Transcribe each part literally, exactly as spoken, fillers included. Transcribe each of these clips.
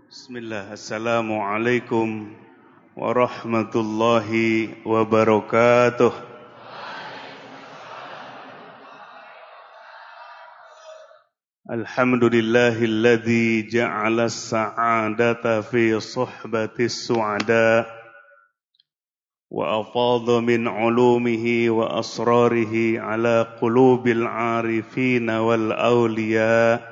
Bismillah, Assalamualaikum warahmatullahi wabarakatuh. Alhamdulillahilladzi ja'ala as-sa'adata fi suhbati as-su'ada wa afadha min 'ulumihi wa asrarihi ala qulubil 'arifina wal awliya.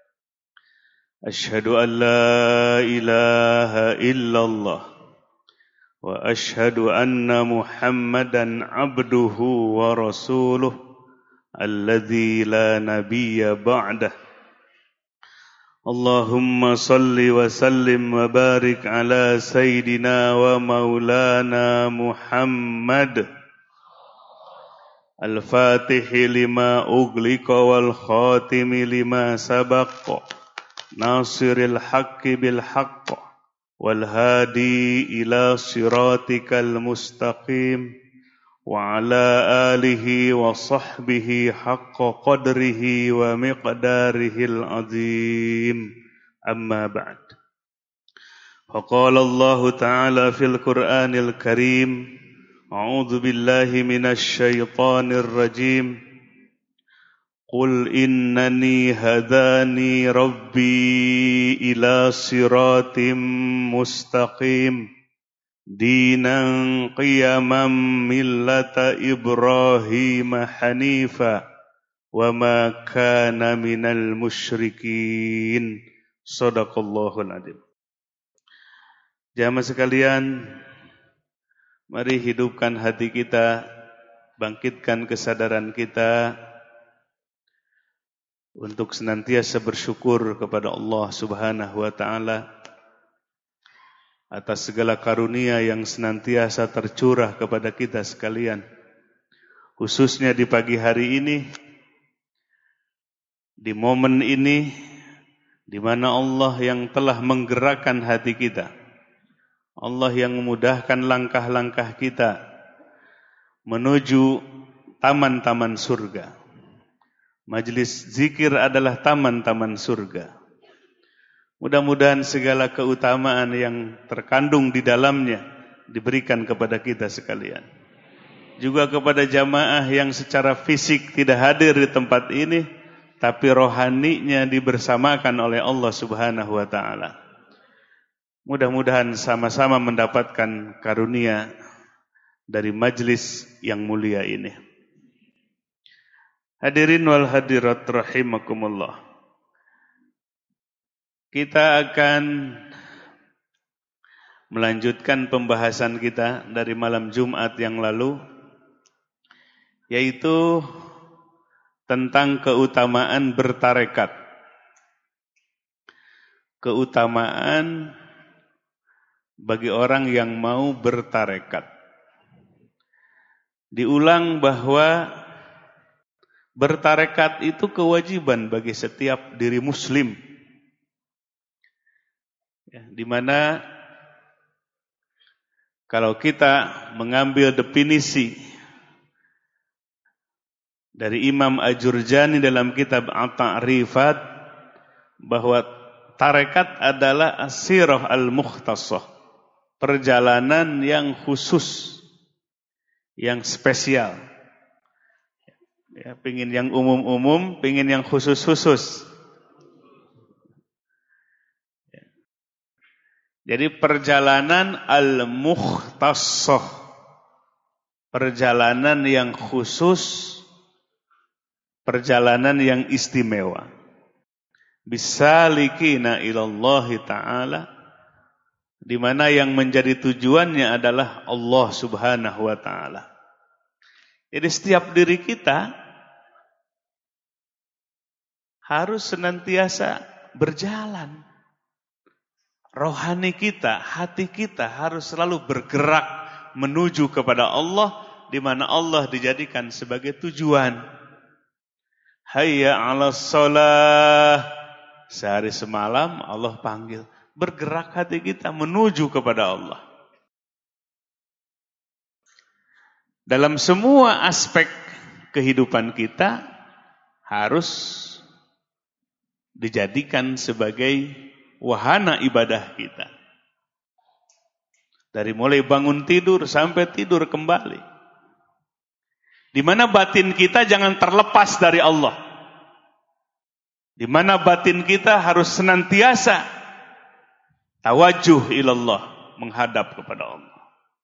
أشهد أن لا إله إلا الله وأشهد أن محمدا عبده ورسوله الذي لا نبي بعده اللهم صل وسلم وبارك على سيدنا ومولانا محمد الفاتح لما أغلق والخاتم لما سبق ناصر الحق بالحق والهادي إلى صراطك المستقيم وعلى آله وصحبه حق قدره ومقداره العظيم أما بعد فقال الله تعالى في القرآن الكريم أعوذ بالله من الشيطان الرجيم قل إنني هداني ربي إلى صراط مستقيم دينا قيما ملة إبراهيم حنيفا وما كان من المشركين صدق الله العظيم. Jamaah sekalian, mari hidupkan hati kita, bangkitkan kesadaran kita untuk senantiasa bersyukur kepada Allah Subhanahu wa taala atas segala karunia yang senantiasa tercurah kepada kita sekalian. Khususnya di pagi hari ini, di momen ini, di mana Allah yang telah menggerakkan hati kita, Allah yang memudahkan langkah-langkah kita menuju taman-taman surga. Majlis zikir adalah taman-taman surga. Mudah-mudahan segala keutamaan yang terkandung di dalamnya diberikan kepada kita sekalian. Juga kepada jamaah yang secara fisik tidak hadir di tempat ini, tapi rohaninya dibersamakan oleh Allah Subhanahu wa taala. Mudah-mudahan sama-sama mendapatkan karunia dari majlis yang mulia ini. Hadirin wal hadirat rahimakumullah. Kita akan melanjutkan pembahasan kita dari malam Jumat yang lalu, yaitu tentang keutamaan bertarekat. Keutamaan bagi orang yang mau bertarekat. Diulang bahwa bertarekat itu kewajiban bagi setiap diri muslim, ya, di mana kalau kita mengambil definisi dari Imam Ajurjani dalam kitab At-Ta'rifat, bahwa tarekat adalah asirah al-mukhtasah, perjalanan yang khusus, yang spesial. Ya, pingin yang umum-umum, pingin yang khusus-khusus. Ya. Jadi perjalanan al-mukhtassah, perjalanan yang khusus, perjalanan yang istimewa. Bisalikina ilallahi ta'ala, di mana yang menjadi tujuannya adalah Allah Subhanahu wa ta'ala. Jadi setiap diri kita harus senantiasa berjalan. Rohani kita, hati kita harus selalu bergerak menuju kepada Allah, di mana Allah dijadikan sebagai tujuan. Hayya 'alas shalah. Sehari semalam Allah panggil, bergerak hati kita menuju kepada Allah. Dalam semua aspek kehidupan kita harus dijadikan sebagai wahana ibadah kita. Dari mulai bangun tidur sampai tidur kembali. Di mana batin kita jangan terlepas dari Allah. Di mana batin kita harus senantiasa tawajuh ilallah, menghadap kepada Allah.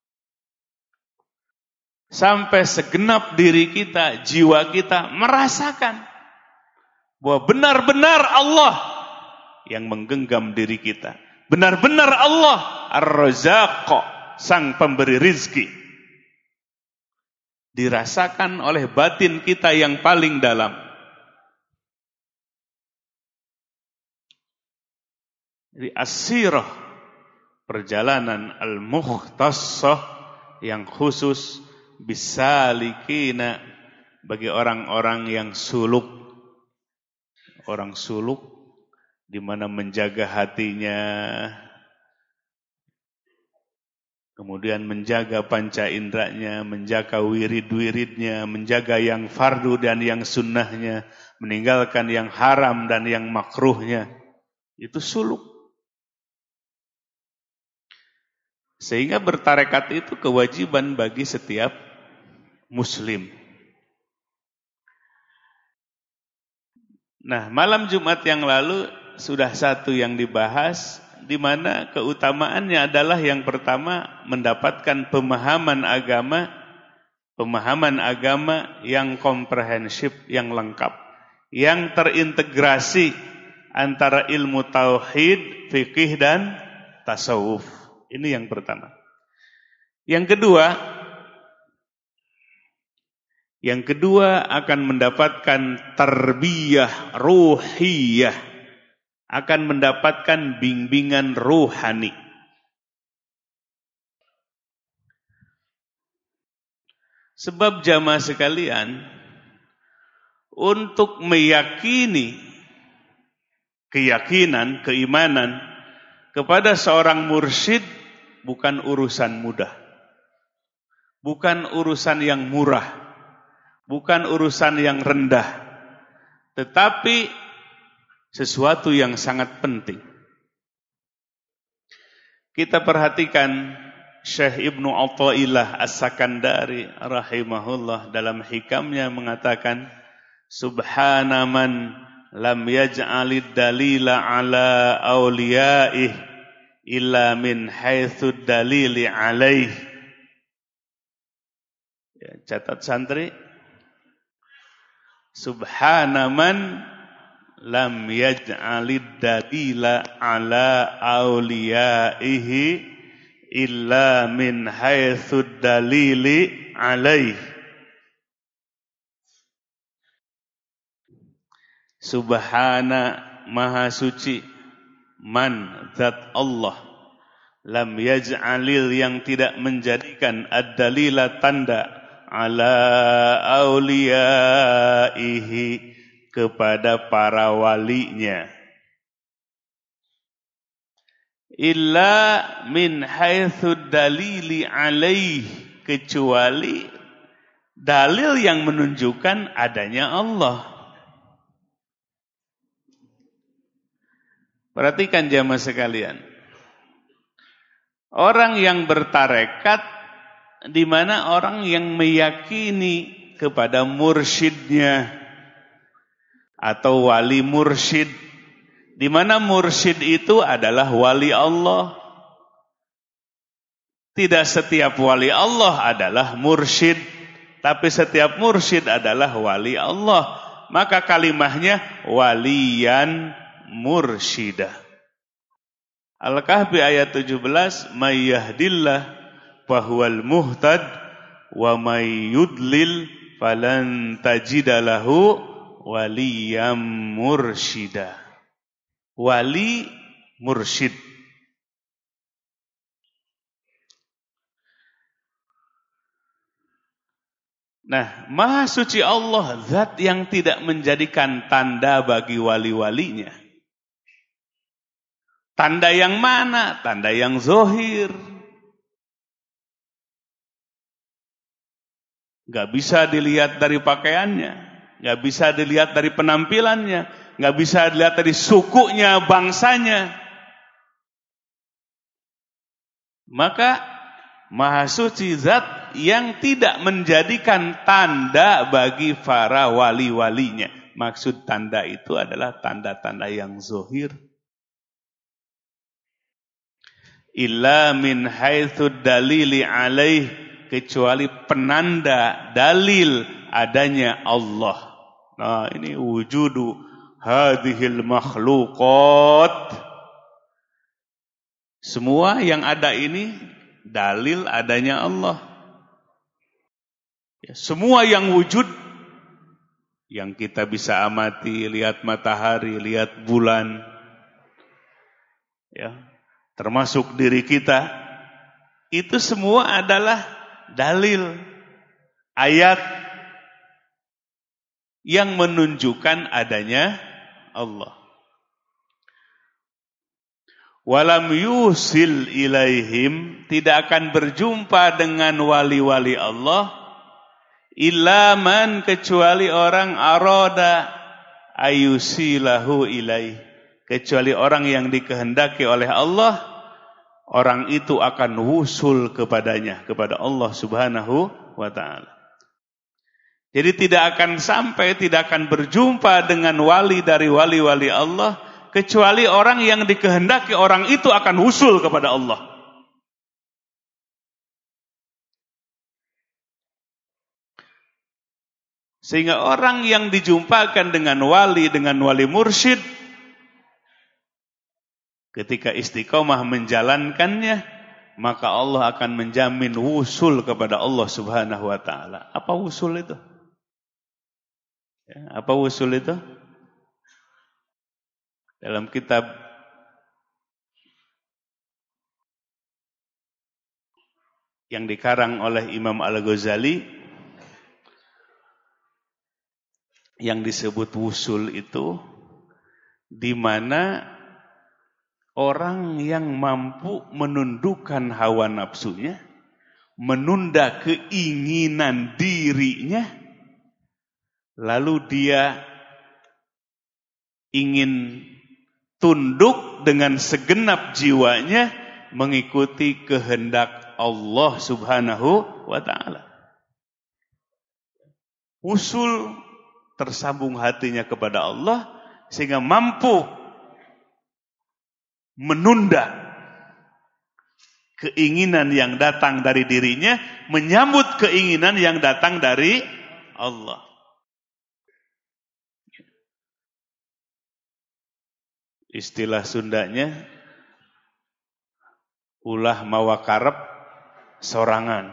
Sampai segenap diri kita, jiwa kita merasakan bahwa benar-benar Allah yang menggenggam diri kita. Benar-benar Allah Ar-Razzaq, sang pemberi rizki. Dirasakan oleh batin kita yang paling dalam. Jadi as-sirah, perjalanan al-mukhtassah yang khusus bisalikina bagi orang-orang yang suluk. Orang suluk di mana menjaga hatinya, kemudian menjaga panca inderanya, menjaga wirid-wiridnya, menjaga yang fardu dan yang sunnahnya, meninggalkan yang haram dan yang makruhnya. Itu suluk. Sehingga bertarekat itu kewajiban bagi setiap muslim. Nah, malam Jumat yang lalu sudah satu yang dibahas, di mana keutamaannya adalah yang pertama mendapatkan pemahaman agama, pemahaman agama yang komprehensif, yang lengkap, yang terintegrasi antara ilmu tauhid, fikih dan tasawuf. Ini yang pertama. Yang kedua, yang kedua akan mendapatkan tarbiyah ruhiyah, akan mendapatkan bimbingan ruhani. Sebab jamaah sekalian, untuk meyakini keyakinan, keimanan kepada seorang mursyid bukan urusan mudah. Bukan urusan yang murah. Bukan urusan yang rendah. Tetapi sesuatu yang sangat penting. Kita perhatikan Syekh Ibnu Athaillah As-Sakandari rahimahullah dalam hikamnya mengatakan, Subhana man lam yaj'alid dalila ala awliyaih illa min haitsu dalili alaih. Ya, catat santri. Subhana man lam yaj'alid dalila ala awliyaihi illa min haitsu dalili alaih. Subhana, maha suci, man, zat Allah, lam yaj'alil, yang tidak menjadikan ad-dalila, tanda, ala awliyaihi, kepada para walinya, illa min haitsu dalili alaih, kecuali dalil yang menunjukkan adanya Allah. Perhatikan jamaah sekalian, orang yang bertarekat, di mana orang yang meyakini kepada mursyidnya atau wali mursyid, di mana mursyid itu adalah wali Allah. Tidak setiap wali Allah adalah mursyid, tapi setiap mursyid adalah wali Allah. Maka kalimahnya waliyan mursyidah. Al-Kahfi ayat tujuh belas, may yahdillah fahuwal muhtad wa may yudlil falan tajida lahu waliyam mursyida. Wali mursyid. Nah, maha suci Allah, zat yang tidak menjadikan tanda bagi wali-walinya. Tanda yang mana? Tanda yang zohir. Gak bisa dilihat dari pakaiannya, gak bisa dilihat dari penampilannya, gak bisa dilihat dari sukunya, bangsanya. Maka Maha Suci zat yang tidak menjadikan tanda bagi para wali-walinya. Maksud tanda itu adalah tanda-tanda yang zahir. Illa min haitsu dalili alaih, kecuali penanda dalil adanya Allah. Nah, ini wujudu hadhil makhluqat. Semua yang ada ini dalil adanya Allah. Ya, semua yang wujud, yang kita bisa amati, lihat matahari, lihat bulan, ya, termasuk diri kita, itu semua adalah dalil, ayat yang menunjukkan adanya Allah. Walam yusil ilaihim, tidak akan berjumpa dengan wali-wali Allah, illa man, kecuali orang arada ayusilahu ilaih, kecuali orang yang dikehendaki oleh Allah, orang itu akan wusul kepadanya, kepada Allah Subhanahu wa ta'ala. Jadi tidak akan sampai, tidak akan berjumpa dengan wali dari wali-wali Allah, kecuali orang yang dikehendaki orang itu akan wusul kepada Allah. Sehingga orang yang dijumpakan dengan wali, dengan wali mursyid, ketika istiqomah menjalankannya, maka Allah akan menjamin wusul kepada Allah Subhanahu wa ta'ala. Apa wusul itu? Ya, apa wusul itu? Dalam kitab yang dikarang oleh Imam Al-Ghazali, yang disebut wusul itu, di mana orang yang mampu menundukkan hawa nafsunya, menunda keinginan dirinya, lalu dia ingin tunduk dengan segenap jiwanya mengikuti kehendak Allah Subhanahu wa ta'ala. Usul tersambung hatinya kepada Allah sehingga mampu menunda keinginan yang datang dari dirinya, menyambut keinginan yang datang dari Allah. Istilah Sundanya, ulah mawa karep sorangan.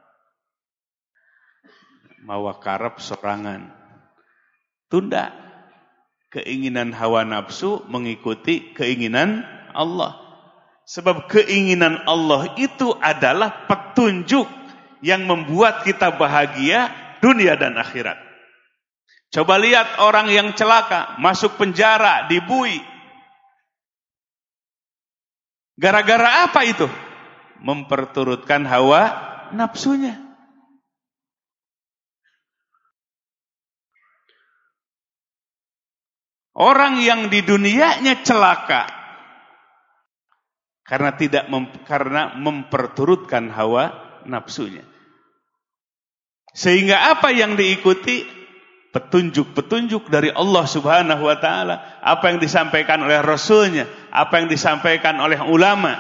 Mawa karep sorangan. Tunda keinginan hawa nafsu mengikuti keinginan Allah. Sebab keinginan Allah itu adalah petunjuk yang membuat kita bahagia dunia dan akhirat. Coba lihat orang yang celaka, masuk penjara, dibui. Gara-gara apa itu? Memperturutkan hawa nafsunya. Orang yang di dunianya celaka karena tidak mem, karena memperturutkan hawa nafsunya. Sehingga apa yang diikuti? Petunjuk-petunjuk dari Allah Subhanahu wa ta'ala. Apa yang disampaikan oleh Rasulnya, apa yang disampaikan oleh ulama.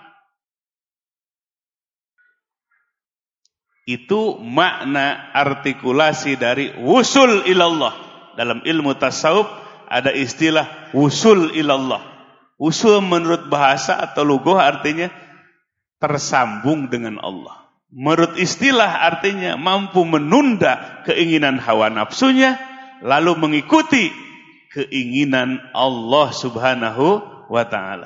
Itu makna artikulasi dari wusul ilallah. Dalam ilmu tasawuf ada istilah wusul ilallah. Wusul menurut bahasa atau lughah artinya tersambung dengan Allah. Menurut istilah artinya mampu menunda keinginan hawa nafsunya lalu mengikuti keinginan Allah Subhanahu wa ta'ala.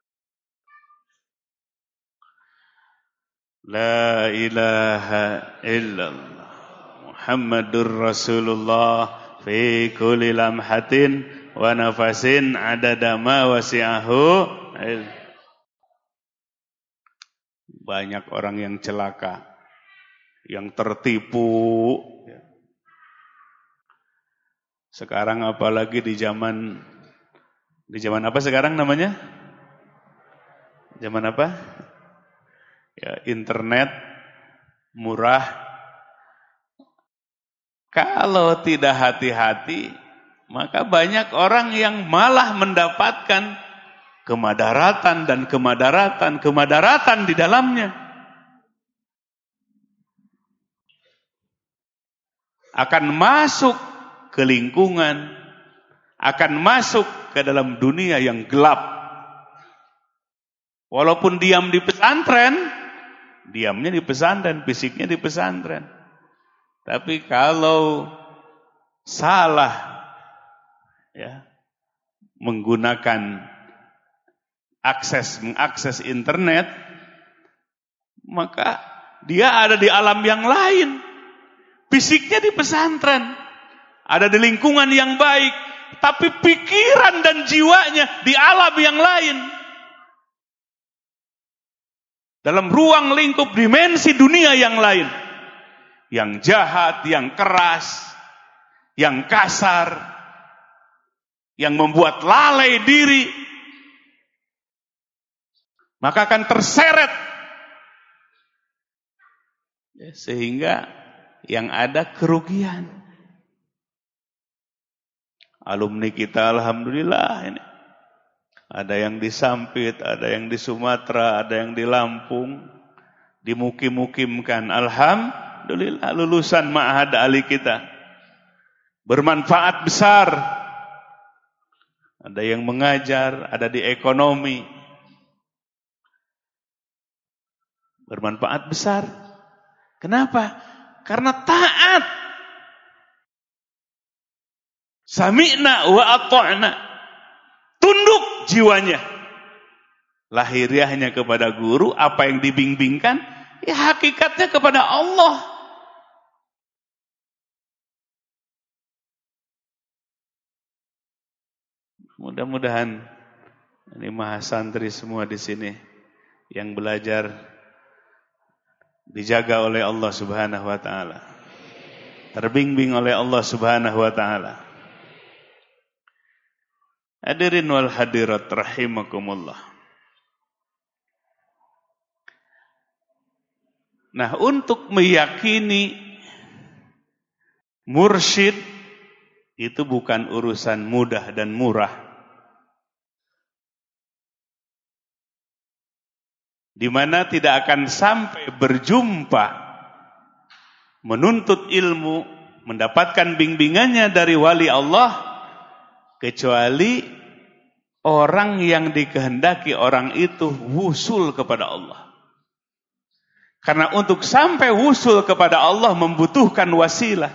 La ilaha illallah Muhammadur Rasulullah fi kulli lamhatin wa nafasin adada ma wasi'ahu. Banyak orang yang celaka, yang tertipu. Sekarang apalagi di zaman di zaman apa sekarang namanya? Zaman apa? ya, internet murah. Kalau tidak hati-hati, maka banyak orang yang malah mendapatkan kemadaratan dan kemadaratan, kemadaratan di dalamnya. Akan masuk ke lingkungan, akan masuk ke dalam dunia yang gelap. Walaupun diam di pesantren, diamnya di pesantren, fisiknya di pesantren. Tapi kalau salah ya, menggunakan akses mengakses internet, maka dia ada di alam yang lain. Fisiknya di pesantren, ada di lingkungan yang baik, tapi pikiran dan jiwanya di alam yang lain. Dalam ruang lingkup dimensi dunia yang lain. Yang jahat, yang keras, yang kasar, yang membuat lalai diri, maka akan terseret. Sehingga yang ada kerugian. Alumni kita alhamdulillah ini. Ada yang di Sampit, ada yang di Sumatera, ada yang di Lampung. Dimukim-mukimkan. Alhamdulillah. Alhamdulillah lulusan ma'had ali kita bermanfaat besar. Ada yang mengajar, ada di ekonomi, bermanfaat besar. Kenapa? Karena taat. Sami'na wa ata'na. Tunduk jiwanya. Lahiriahnya kepada guru, apa yang dibimbingkan, ya hakikatnya kepada Allah. Mudah-mudahan ini mahasantri semua di sini yang belajar dijaga oleh Allah Subhanahu wa taala. Terbimbing oleh Allah Subhanahu wa taala. Hadirin wal hadirat rahimakumullah. Nah, untuk meyakini mursyid itu bukan urusan mudah dan murah. Di mana tidak akan sampai berjumpa menuntut ilmu, mendapatkan bimbingannya dari wali Allah, kecuali orang yang dikehendaki orang itu wusul kepada Allah. Karena untuk sampai wusul kepada Allah membutuhkan wasilah.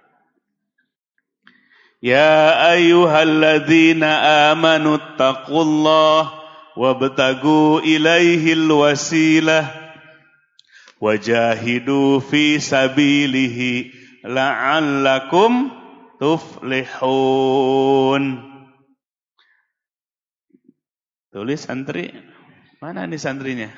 Ya ayyuhalladzina amanu taqullaha wabtagu ilaihil wasilah wajahidu fi sabilihi la'allakum tuflihun. Tulis santri. Mana nih santrinya?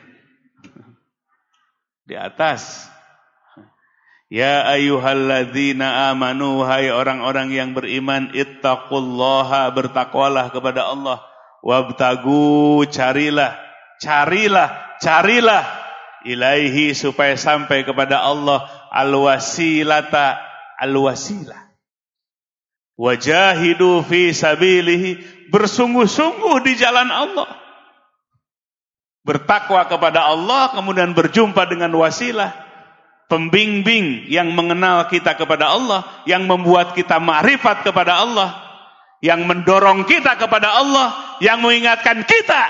Di atas. Ya ayyuhalladzina amanu, hai orang-orang yang beriman, ittaqullaha, bertakwalah kepada Allah. Wabtagu, carilah, carilah, carilah ilaihi, supaya sampai kepada Allah, alwasilata, alwasilah. Wajahidu fi sabilihi, bersungguh-sungguh di jalan Allah. Bertakwa kepada Allah, kemudian berjumpa dengan wasilah, pembimbing yang mengenal kita kepada Allah, yang membuat kita ma'rifat kepada Allah, yang mendorong kita kepada Allah, yang mengingatkan kita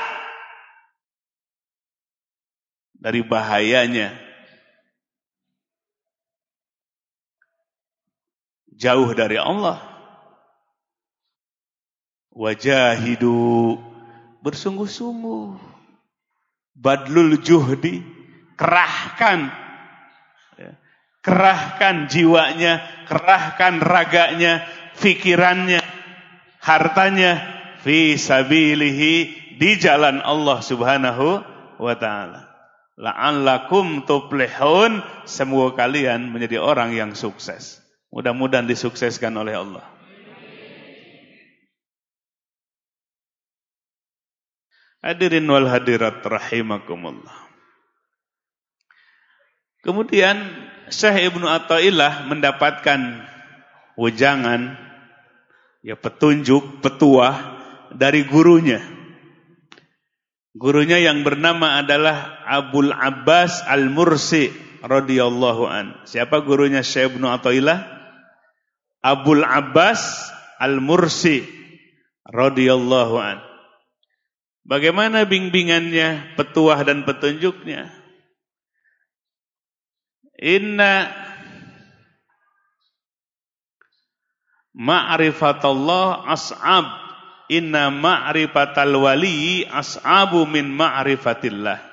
dari bahayanya jauh dari Allah. Wajahidu, bersungguh-sungguh, badlul juhdi, kerahkan, kerahkan jiwanya, kerahkan raganya, fikirannya, hartanya, fi sabilihi, di jalan Allah Subhanahu wa ta'ala. La'allakum tuflihun, semoga kalian menjadi orang yang sukses. Mudah-mudahan disukseskan oleh Allah. Hadirin wal hadirat rahimakumullah. Kemudian Syekh Ibnu Athaillah mendapatkan wejangan, ya petunjuk, petuah dari gurunya. Gurunya yang bernama adalah Abul Abbas Al-Mursi radhiyallahu an. Siapa gurunya Syekh Ibnu Athaillah? Abul Abbas Al-Mursi radhiyallahu an. Bagaimana bimbingannya, petuah dan petunjuknya? Inna ma'rifatullah as'ab, inna ma'rifatal wali as'abu min ma'rifatillah.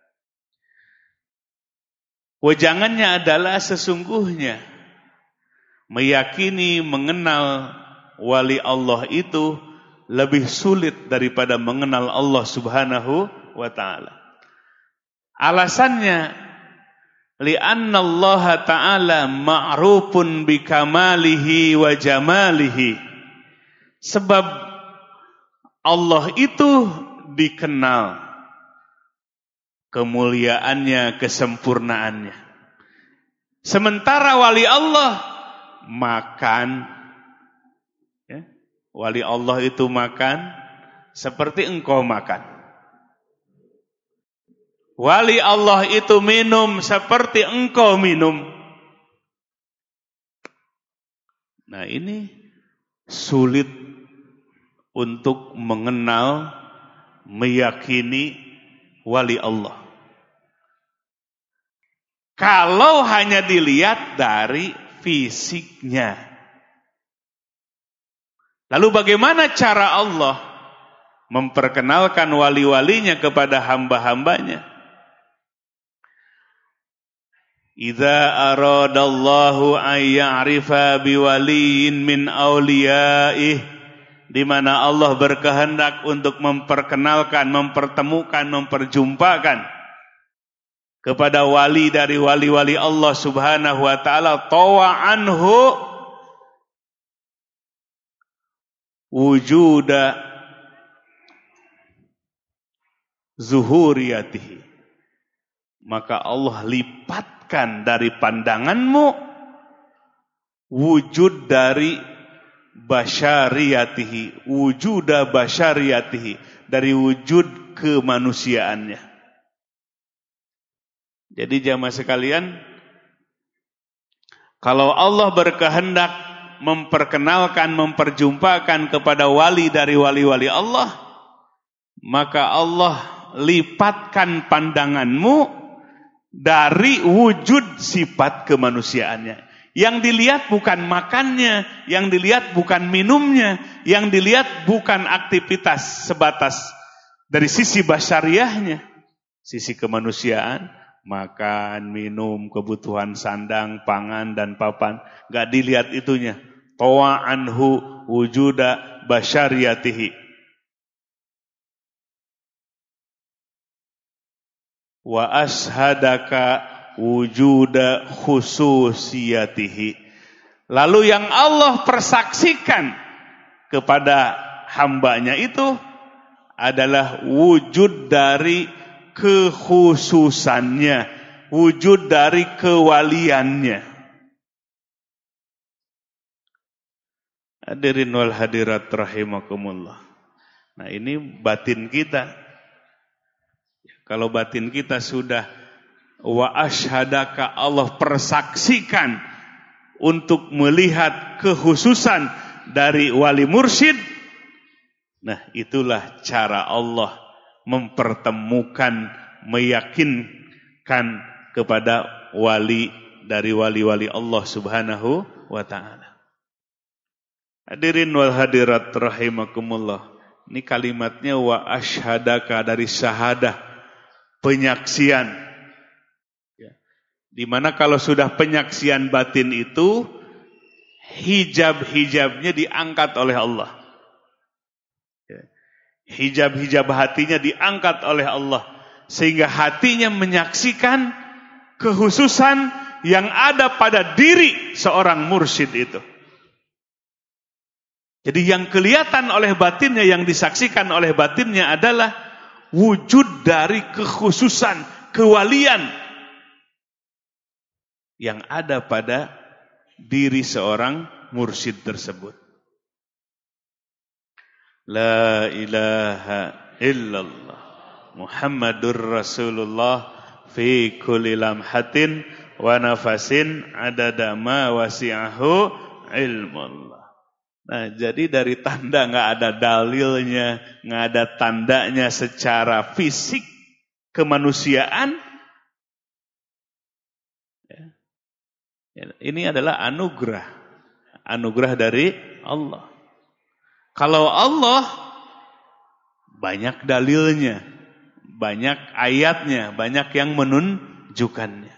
Wejangannya adalah sesungguhnya meyakini mengenal wali Allah itu lebih sulit daripada mengenal Allah Subhanahu wa ta'ala. Alasannya, li'anna Allah ta'ala ma'rufun bikamalihi wa jamalihi. Sebab Allah itu dikenal kemuliaannya, kesempurnaannya. Sementara wali Allah makan, ya, wali Allah itu makan seperti engkau makan. Wali Allah itu minum seperti engkau minum. Nah, ini sulit untuk mengenal, meyakini wali Allah. Kalau hanya dilihat dari fisiknya. Lalu bagaimana cara Allah memperkenalkan wali-walinya kepada hamba-hambanya? Idza aradallahu ay ya'rifa biwaliyin min awliyaih, di mana Allah berkehendak untuk memperkenalkan, mempertemukan, memperjumpakan kepada wali dari wali-wali Allah Subhanahu wa ta'ala, tawa anhu wujuda zuhuriyatihi, maka Allah lipatkan dari pandanganmu wujud dari basyariyatihi, wujuda basyariyatihi, dari wujud kemanusiaannya. Jadi jamaah sekalian, kalau Allah berkehendak memperkenalkan, memperjumpakan kepada wali dari wali-wali Allah, maka Allah lipatkan pandanganmu dari wujud sifat kemanusiaannya. Yang dilihat bukan makannya, yang dilihat bukan minumnya, yang dilihat bukan aktivitas sebatas dari sisi basyariahnya, sisi kemanusiaan, makan, minum, kebutuhan sandang, pangan, dan papan. Gak dilihat itunya. Tawa anhu wujuda basyariyatihi. Wa ashadaka wujuda khususiyatihi. Lalu yang Allah persaksikan kepada hambanya itu adalah wujud dari kekhususannya, wujud dari kewaliannya. Hadirin wal hadirat rahimakumullah. Nah, ini batin kita. Kalau batin kita sudah wa asyhadaka, Allah persaksikan untuk melihat kekhususan dari wali mursyid. Nah, itulah cara Allah mempertemukan, meyakinkan kepada wali dari wali-wali Allah Subhanahu wa ta'ala. Hadirin wal hadirat rahimakumullah. Ini kalimatnya wa asyhadaka, dari syahadah, penyaksian. Ya. Dimana kalau sudah penyaksian batin itu, hijab-hijabnya diangkat oleh Allah. Ya. Hijab-hijab hatinya diangkat oleh Allah, sehingga hatinya menyaksikan kekhususan yang ada pada diri seorang mursyid itu. Jadi yang kelihatan oleh batinnya, yang disaksikan oleh batinnya adalah wujud dari kekhususan, kewalian yang ada pada diri seorang mursyid tersebut. La ilaha illallah Muhammadur Rasulullah fi kulli lamhatin wa nafasin adada ma wasi'ahu ilmullah. Nah, jadi dari tanda nggak ada dalilnya, nggak ada tandanya secara fisik kemanusiaan. Ini adalah anugerah, anugerah dari Allah. Kalau Allah banyak dalilnya, banyak ayatnya, banyak yang menunjukkannya.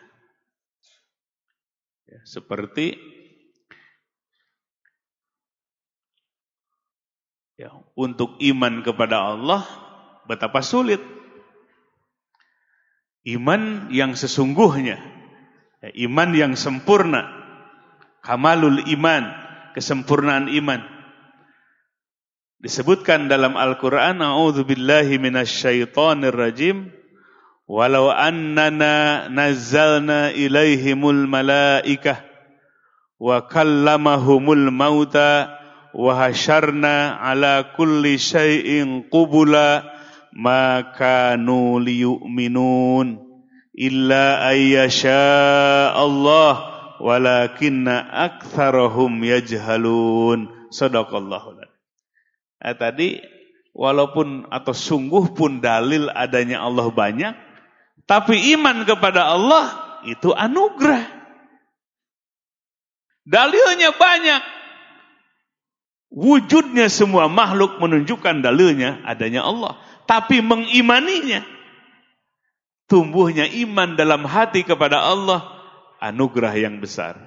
Ya, seperti ya, untuk iman kepada Allah betapa sulit. Iman yang sesungguhnya, ya, iman yang sempurna, kamalul iman, kesempurnaan iman. Disebutkan dalam Al-Quran, A'udzubillahi minasyaitonir rajim, walau annana nazzalna ilaihimul malaikah wa kallamahumul mauta wa hasyarna ala kulli syai'in qubula ma kanu liyu'minun illa ayyasha Allah walakinna aktsarahum yajhalun. Shadaqallahul adzim. Nah, tadi walaupun atau sungguh pun dalil adanya Allah banyak, tapi iman kepada Allah itu anugerah. Dalilnya banyak. Wujudnya semua makhluk menunjukkan dalilnya adanya Allah, tapi mengimaninya, tumbuhnya iman dalam hati kepada Allah, anugerah yang besar.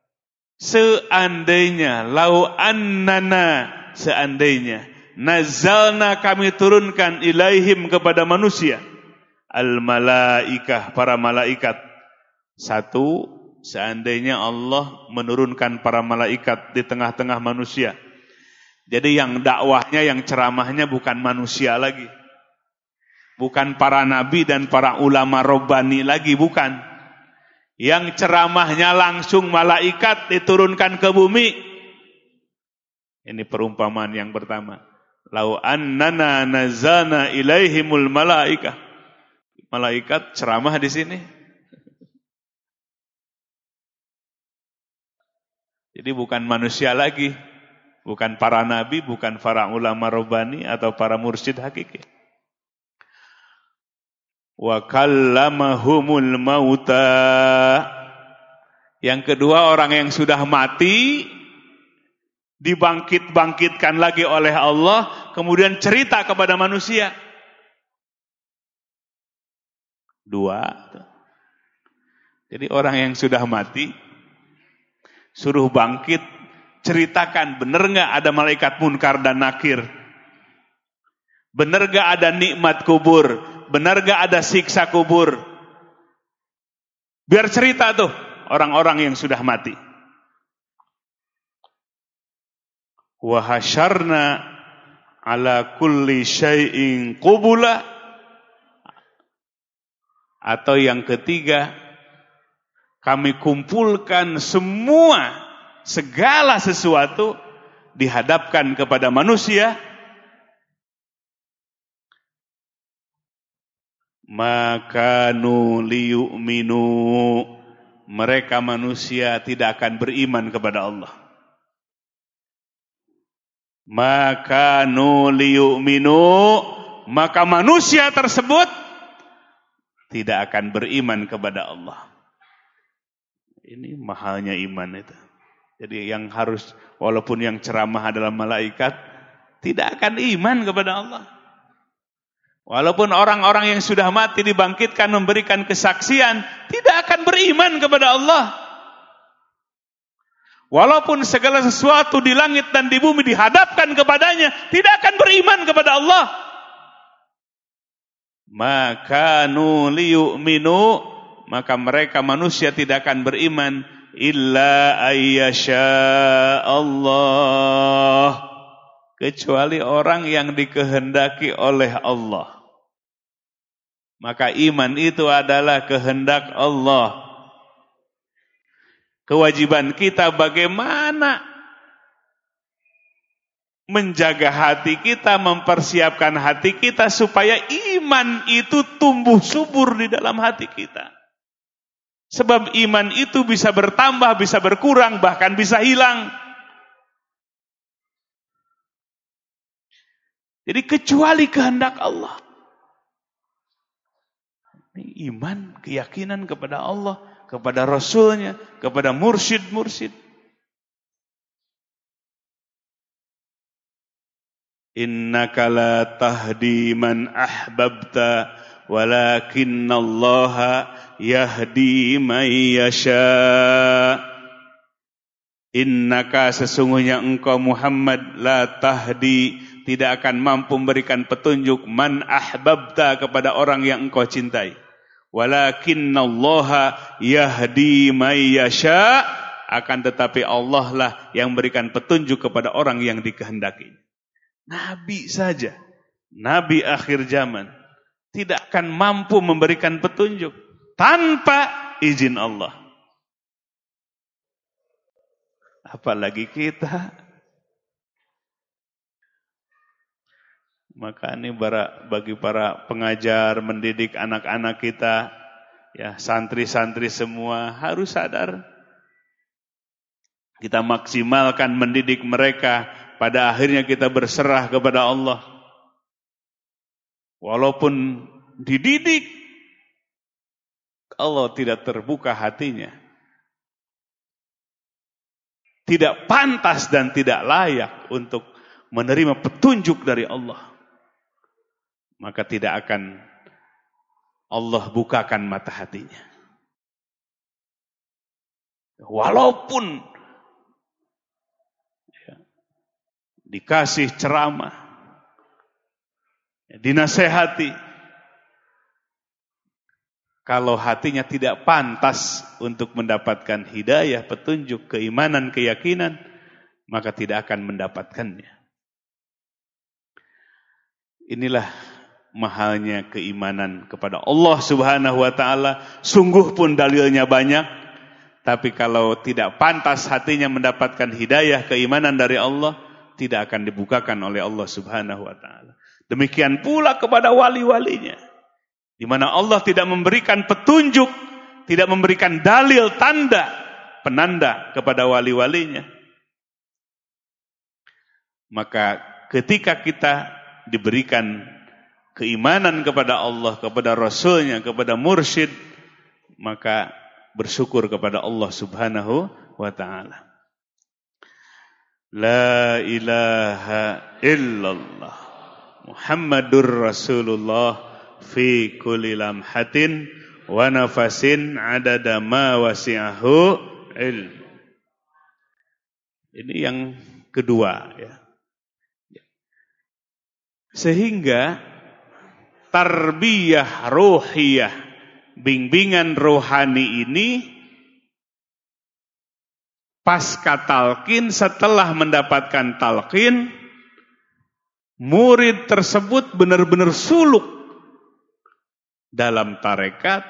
Seandainya lau annana, seandainya nazalna, kami turunkan ilaihim kepada manusia, al malaikah, para malaikat. Satu, seandainya Allah menurunkan para malaikat di tengah-tengah manusia. Jadi yang dakwahnya, yang ceramahnya bukan manusia lagi, bukan para nabi dan para ulama robbani lagi, bukan. Yang ceramahnya langsung malaikat diturunkan ke bumi. Ini perumpamaan yang pertama. Lau annana nazana ilaihimul malaikah. Malaikat ceramah di sini. Jadi bukan manusia lagi, bukan para nabi, bukan para ulama robbani atau para mursyid hakiki. Wa kallamahumul mauta. Yang kedua, orang yang sudah mati dibangkit-bangkitkan lagi oleh Allah, kemudian cerita kepada manusia. Dua. Jadi orang yang sudah mati suruh bangkit, ceritakan, benar nggak ada malaikat munkar dan nakir? Benar nggak ada nikmat kubur? Benar nggak ada siksa kubur? Biar cerita tuh orang-orang yang sudah mati. Wa hasyarna ala kulli syai'in qubula. Atau yang ketiga, kami kumpulkan semua, segala sesuatu dihadapkan kepada manusia, maka liyu'minu, mereka manusia tidak akan beriman kepada Allah. Maka liyu'minu, maka manusia tersebut tidak akan beriman kepada Allah. Ini mahalnya iman itu. Jadi yang harus, walaupun yang ceramah adalah malaikat, tidak akan iman kepada Allah. Walaupun orang-orang yang sudah mati dibangkitkan memberikan kesaksian, tidak akan beriman kepada Allah. Walaupun segala sesuatu di langit dan di bumi dihadapkan kepadanya, tidak akan beriman kepada Allah. Maka liyu'minu, maka mereka manusia tidak akan beriman illa ayyasha Allah, kecuali orang yang dikehendaki oleh Allah. Maka iman itu adalah kehendak Allah. Kewajiban kita bagaimana menjaga hati kita, mempersiapkan hati kita supaya iman itu tumbuh subur di dalam hati kita. Sebab iman itu bisa bertambah, bisa berkurang, bahkan bisa hilang. Jadi kecuali kehendak Allah. Ini iman, keyakinan kepada Allah, kepada Rasulnya, kepada mursyid-mursyid. Innaka la tahdi man ahbabta walakinallaha yahdi man yasha. Innaka sesungguhnya engkau Muhammad la tahdi tidak akan mampu memberikan petunjuk man ahbabta kepada orang yang engkau cintai. Walakinallaha yahdi man yasha, akan tetapi Allah lah yang memberikan petunjuk kepada orang yang dikehendaki. Nabi saja, Nabi akhir zaman, tidak akan mampu memberikan petunjuk tanpa izin Allah. Apalagi kita. Maka ini bagi para pengajar, mendidik anak-anak kita, ya santri-santri semua harus sadar. Kita maksimalkan mendidik mereka. Pada akhirnya kita berserah kepada Allah. Walaupun dididik, Allah tidak terbuka hatinya. Tidak pantas dan tidak layak untuk menerima petunjuk dari Allah. Maka tidak akan Allah bukakan mata hatinya. Walaupun dikasih ceramah, dinasehati, kalau hatinya tidak pantas untuk mendapatkan hidayah, petunjuk, keimanan, keyakinan, maka tidak akan mendapatkannya. Inilah mahalnya keimanan kepada Allah Subhanahu wa taala. Sungguh pun dalilnya banyak, tapi kalau tidak pantas hatinya mendapatkan hidayah, keimanan dari Allah, tidak akan dibukakan oleh Allah Subhanahu wa taala. Demikian pula kepada wali-walinya, di mana Allah tidak memberikan petunjuk, tidak memberikan dalil, tanda, penanda kepada wali-walinya. Maka ketika kita diberikan keimanan kepada Allah, kepada Rasulnya, kepada mursyid, maka bersyukur kepada Allah Subhanahu wa taala. La ilaha illallah Muhammadur Rasulullah fi kulli lamhatin wa nafasin adada ma wasi'ahu ilm. Ini yang kedua, ya. Sehingga tarbiyah ruhiyah, bimbingan rohani ini pasca talqin, setelah mendapatkan talqin, murid tersebut benar-benar suluk dalam tarekat,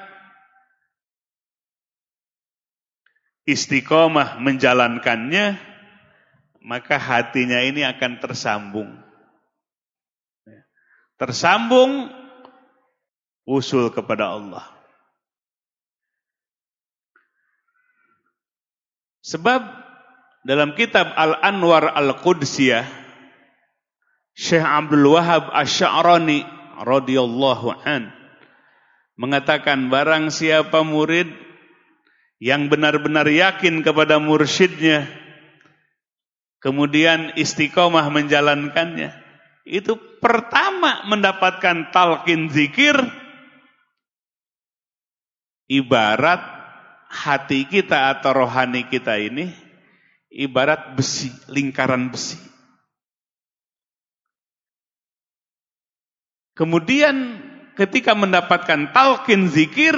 istiqomah menjalankannya, maka hatinya ini akan tersambung. Tersambung usul kepada Allah. Sebab dalam kitab Al-Anwar Al-Qudsiyah, Syekh Abdul Wahab Asy-Sya'rani radhiyallahu an mengatakan, barang siapa murid yang benar-benar yakin kepada mursyidnya, kemudian istiqomah menjalankannya, itu pertama mendapatkan talqin zikir, ibarat hati kita atau rohani kita ini ibarat besi, lingkaran besi. Kemudian ketika mendapatkan talqin zikir,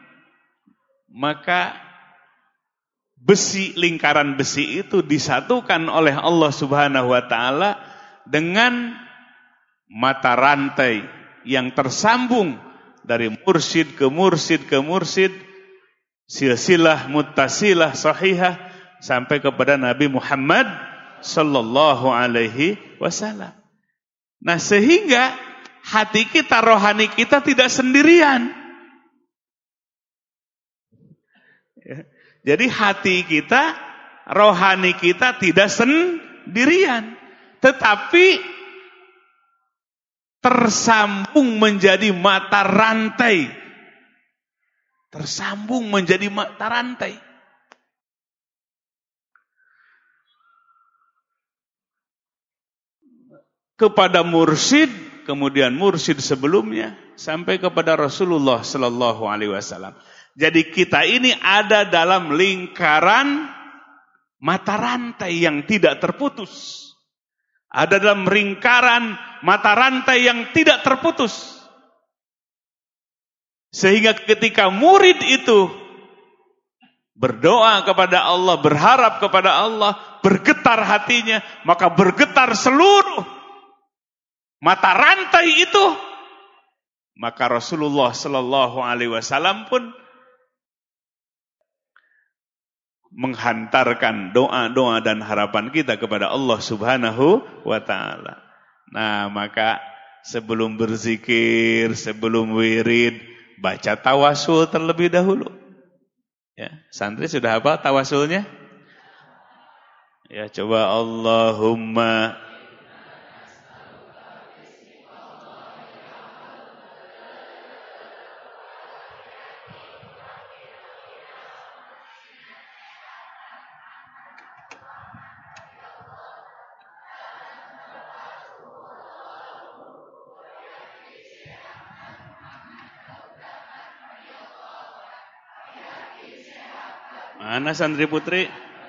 maka besi, lingkaran besi itu disatukan oleh Allah Subhanahu wa taala dengan mata rantai yang tersambung dari mursyid ke mursyid ke mursyid, silsilah muttasilah sahihah sampai kepada Nabi Muhammad sallallahu alaihi wasallam. Nah, sehingga hati kita, rohani kita tidak sendirian. Jadi hati kita, rohani kita tidak sendirian, tetapi tersambung menjadi mata rantai. Tersambung menjadi mata rantai. Kepada mursyid, kemudian mursyid sebelumnya, sampai kepada Rasulullah sallallahu alaihi wasallam. Jadi kita ini ada dalam lingkaran mata rantai yang tidak terputus. Ada dalam lingkaran mata rantai yang tidak terputus. Sehingga ketika murid itu berdoa kepada Allah, berharap kepada Allah, bergetar hatinya, maka bergetar seluruh mata rantai itu. Maka Rasulullah sallallahu alaihi wasallam pun menghantarkan doa-doa dan harapan kita kepada Allah Subhanahu wa taala. Nah, maka sebelum berzikir, sebelum wirid, baca tawasul terlebih dahulu. Ya, santri sudah apa tawasulnya? Ya, coba Allahumma Mana santri putri?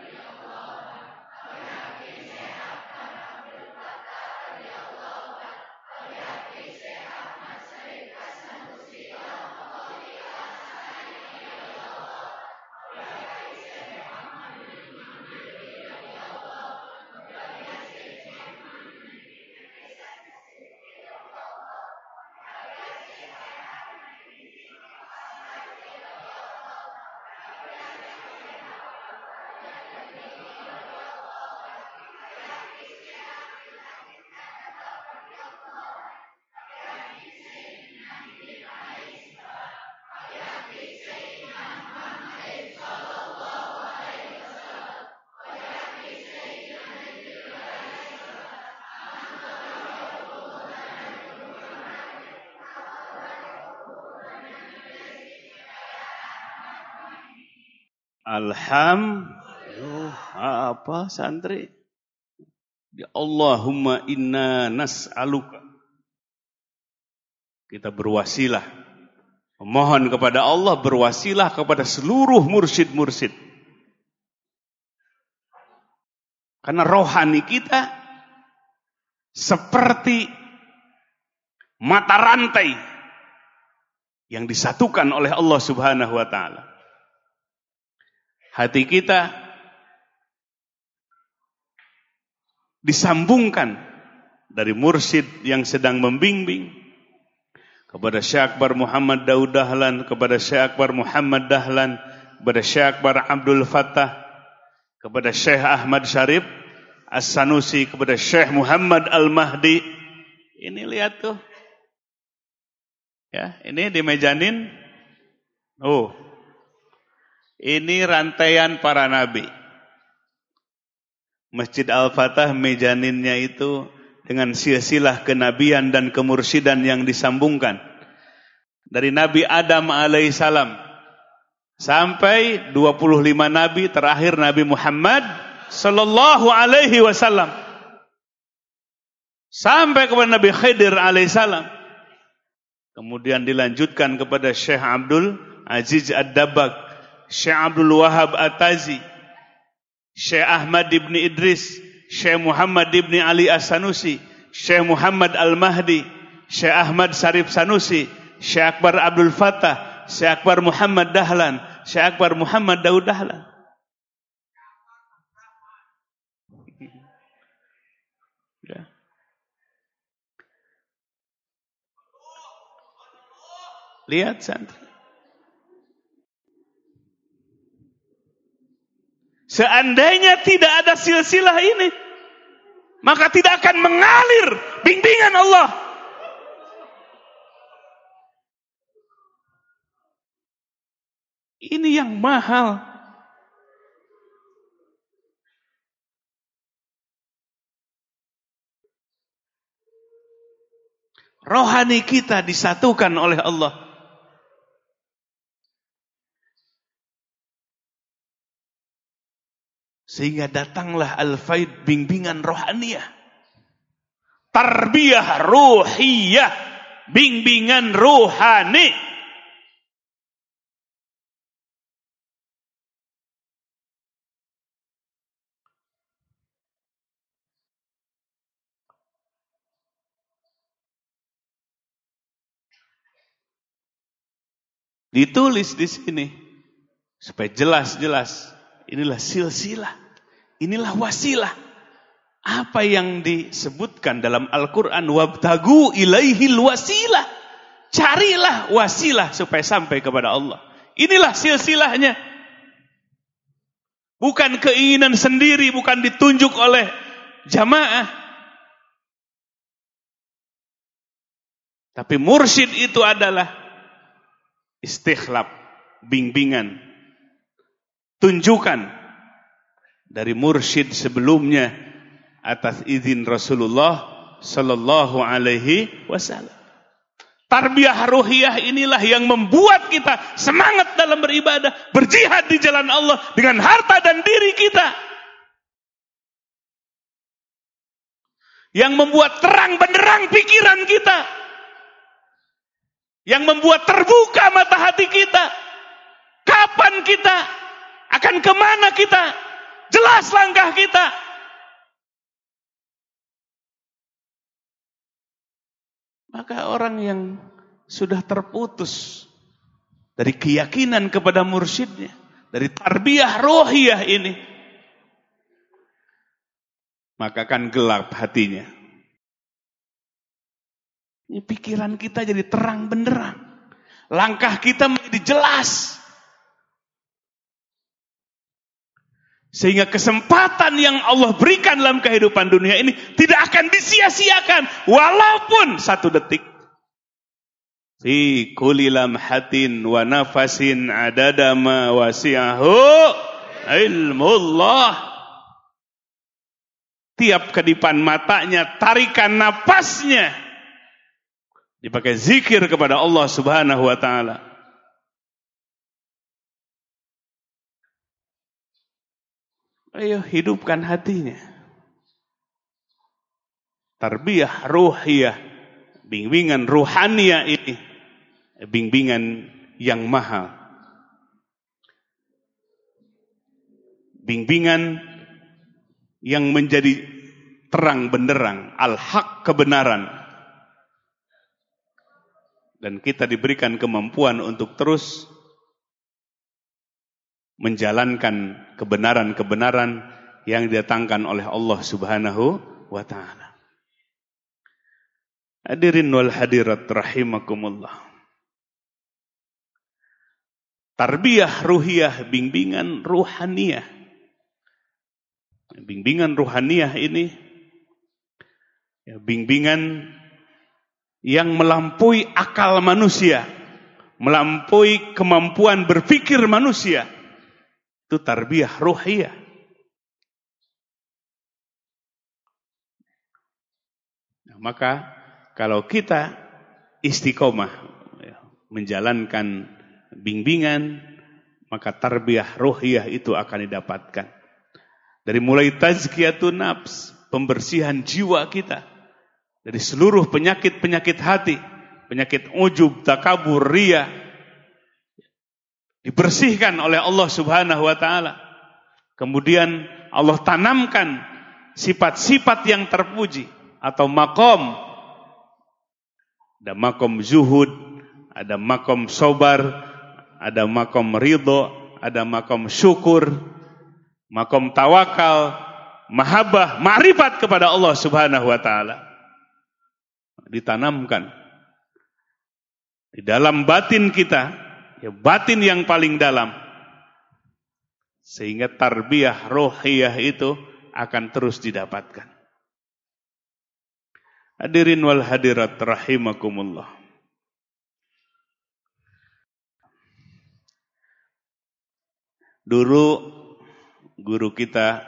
Alhamdulillah. Apa santri? Ya Allahumma inna nas'aluka. Kita berwasilah, memohon kepada Allah, berwasilah kepada seluruh mursyid-mursyid. Karena rohani kita seperti mata rantai yang disatukan oleh Allah Subhanahu wa taala. Hati kita disambungkan dari mursyid yang sedang membimbing kepada Syekh Akbar Muhammad Daud Dahlan, kepada Syekh Akbar Muhammad Dahlan, kepada Syekh Akbar Abdul Fattah, kepada Syekh Ahmad Syarif As-Sanusi, kepada Syekh Muhammad Al-Mahdi. Ini lihat tuh. Ya, ini di mejanin. Oh. Ini rantaian para nabi. Masjid Al-Fatah mejaninnya itu dengan silsilah kenabian dan kemursidan yang disambungkan. Dari Nabi Adam alaihissalam sampai dua puluh lima nabi terakhir Nabi Muhammad sallallahu alaihi wasallam. Sampai kepada Nabi Khidir alaihissalam. Kemudian dilanjutkan kepada Syekh Abdul Aziz Ad-Dabbag, Syekh Abdul Wahab At-Tazi, Syekh Ahmad ibn Idris, Syekh Muhammad ibn Ali As-Sanusi, Syekh Muhammad Al-Mahdi, Syekh Ahmad Syarif Sanusi, Syekh Akbar Abdul Fattah, Syekh Akbar Muhammad Dahlan, Syekh Akbar Muhammad Daud Dahlan. Ya. Lihat santri. Seandainya tidak ada silsilah ini, maka tidak akan mengalir bimbingan Allah. Ini yang mahal. Rohani kita disatukan oleh Allah. Sehingga datanglah al-faid, bimbingan rohaniyah. Tarbiyah ruhiyah, bimbingan rohani. Ditulis di sini supaya jelas-jelas. Inilah silsilah, inilah wasilah. Apa yang disebutkan dalam Al-Quran, wabtagu ilaihil wasilah. Carilah wasilah supaya sampai kepada Allah. Inilah silsilahnya. Bukan keinginan sendiri, bukan ditunjuk oleh jamaah. Tapi mursyid itu adalah istikhlab, bimbingan, tunjukan dari mursyid sebelumnya atas izin Rasulullah sallallahu alaihi wasallam. Tarbiyah ruhiyah inilah yang membuat kita semangat dalam beribadah, berjihad di jalan Allah dengan harta dan diri kita. Yang membuat terang benderang pikiran kita. Yang membuat terbuka mata hati kita. Kapan kita? Akan kemana kita? Jelas langkah kita. Maka orang yang sudah terputus dari keyakinan kepada mursyidnya, dari tarbiyah rohiyah ini, maka akan gelap hatinya. Ini pikiran kita jadi terang benderang. Langkah kita menjadi jelas. Sehingga kesempatan yang Allah berikan dalam kehidupan dunia ini tidak akan disia-siakan. Walaupun satu detik. Fi kulli lamhatin wa nafasin adada ma wasi'ahu ilmullah. Tiap kedipan matanya, tarikan napasnya, dipakai zikir kepada Allah Subhanahu wa ta'ala. Ayo hidupkan hatinya. Tarbiyah ruhiyah, bimbingan ruhaniyah ini, bimbingan yang mahal. Bimbingan yang menjadi terang benderang, al-haq, kebenaran. Dan kita diberikan kemampuan untuk terus menjalankan kebenaran-kebenaran yang didatangkan oleh Allah Subhanahu wa ta'ala. Hadirin wal hadirat rahimakumullah. Tarbiyah ruhiyah, bimbingan ruhaniyah. Bimbingan ruhaniyah ini, ya, bimbingan yang melampaui akal manusia, melampaui kemampuan berpikir manusia. Itu tarbiyah ruhiyah. Nah, maka kalau kita istiqomah ya, menjalankan bimbingan, maka tarbiyah ruhiyah itu akan didapatkan. Dari mulai tazkiyatun nafs, pembersihan jiwa kita dari seluruh penyakit-penyakit hati, penyakit ujub, takabur, riya, dibersihkan oleh Allah Subhanahu wa ta'ala. Kemudian Allah tanamkan sifat-sifat yang terpuji atau makom. Ada makom zuhud, ada makom sobar, ada makom ridho, ada makom syukur, makom tawakal, mahabbah, ma'rifat kepada Allah Subhanahu wa ta'ala. Ditanamkan di dalam batin kita, ya batin yang paling dalam, Sehingga tarbiyah ruhiyah itu akan terus didapatkan. Hadirin wal hadirat rahimakumullah. Dulu guru kita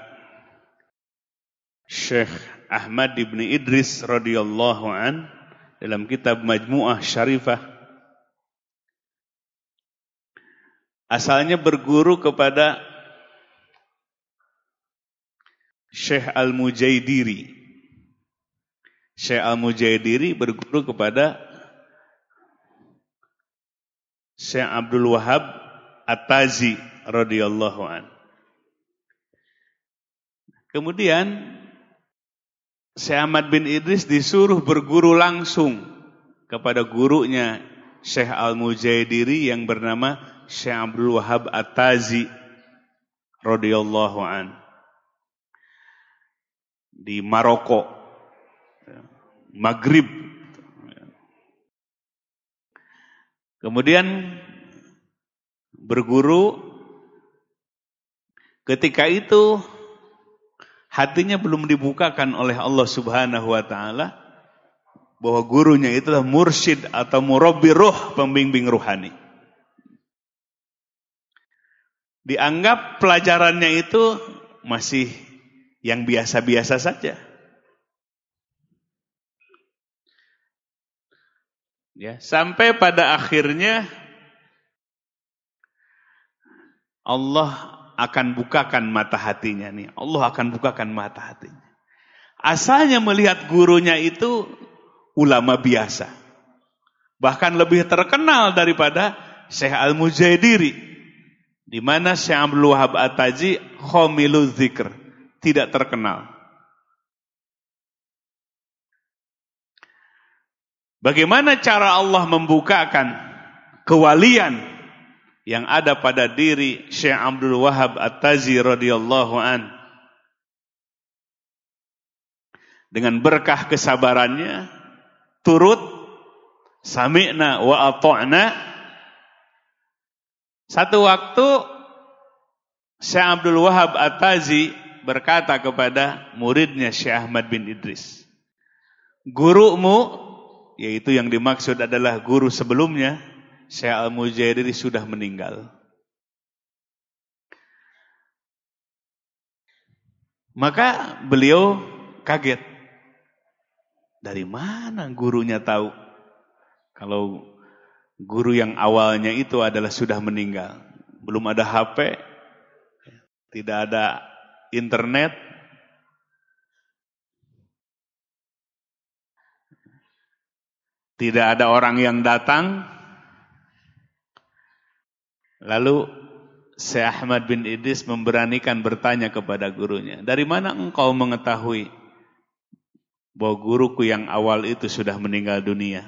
Syekh Ahmad bin Idris radhiyallahu an dalam kitab Majmu'ah Syarifah asalnya berguru kepada Syekh Al-Mujaidiri. Syekh Al-Mujaidiri berguru kepada Syekh Abdul Wahab At-Tazi radhiyallahu an. Kemudian Syekh Ahmad bin Idris disuruh berguru langsung kepada gurunya Syekh Al-Mujaidiri yang bernama Syekh Abdul Wahab At-Tazi radhiyallahu an di Maroko, Maghrib. Kemudian berguru, ketika itu hatinya belum dibukakan oleh Allah Subhanahu wa taala bahwa gurunya itulah mursyid atau murabbi ruh, pembimbing ruhani. Dianggap pelajarannya itu masih yang biasa-biasa saja. Ya, sampai pada akhirnya Allah akan bukakan mata hatinya nih. Allah akan bukakan mata hatinya. Asalnya melihat gurunya itu ulama biasa. Bahkan lebih terkenal daripada Syekh Al-Mujaidiri. Di mana Syekh Abdul Wahab At-Tazi khomilu dzikr, tidak terkenal. Bagaimana cara Allah membukakan kewalian yang ada pada diri Syekh Abdul Wahab At-Tazi radhiyallahu an? Dengan berkah kesabarannya, turut sami'na wa ata'na. Satu waktu Syekh Abdul Wahab At-Tazi berkata kepada muridnya Syekh Ahmad bin Idris, gurumu, yaitu yang dimaksud adalah guru sebelumnya, Syekh Al-Mujaidiri, sudah meninggal. Maka beliau kaget. Dari mana gurunya tahu kalau guru yang awalnya itu adalah sudah meninggal? Belum ada H P, tidak ada internet, tidak ada orang yang datang. Lalu Syekh Ahmad bin Idris memberanikan bertanya kepada gurunya, dari mana engkau mengetahui bahwa guruku yang awal itu sudah meninggal dunia?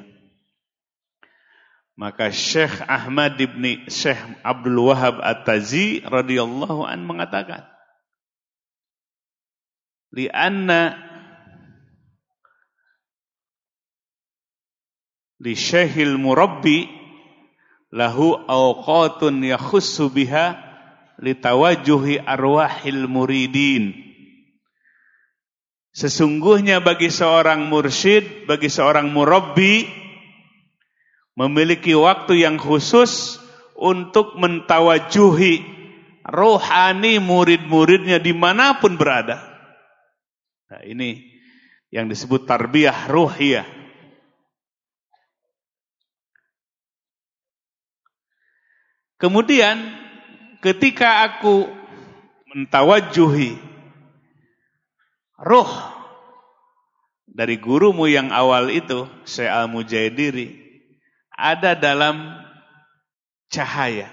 Maka Syekh Ahmad bin Syekh Abdul Wahab At-Tazi radhiyallahu an mengatakan, li'anna li syekhil murabbi lahu awqatun yakhussu biha litawajjuhi arwahil muridin. Sesungguhnya bagi seorang mursyid, bagi seorang murabbi, memiliki waktu yang khusus untuk mentawajuhi rohani murid-muridnya dimanapun berada. Nah, ini yang disebut tarbiyah ruhiyah. Kemudian ketika aku mentawajuhi ruh dari gurumu yang awal itu, Syekh Al-Mujaidiri, ada dalam cahaya.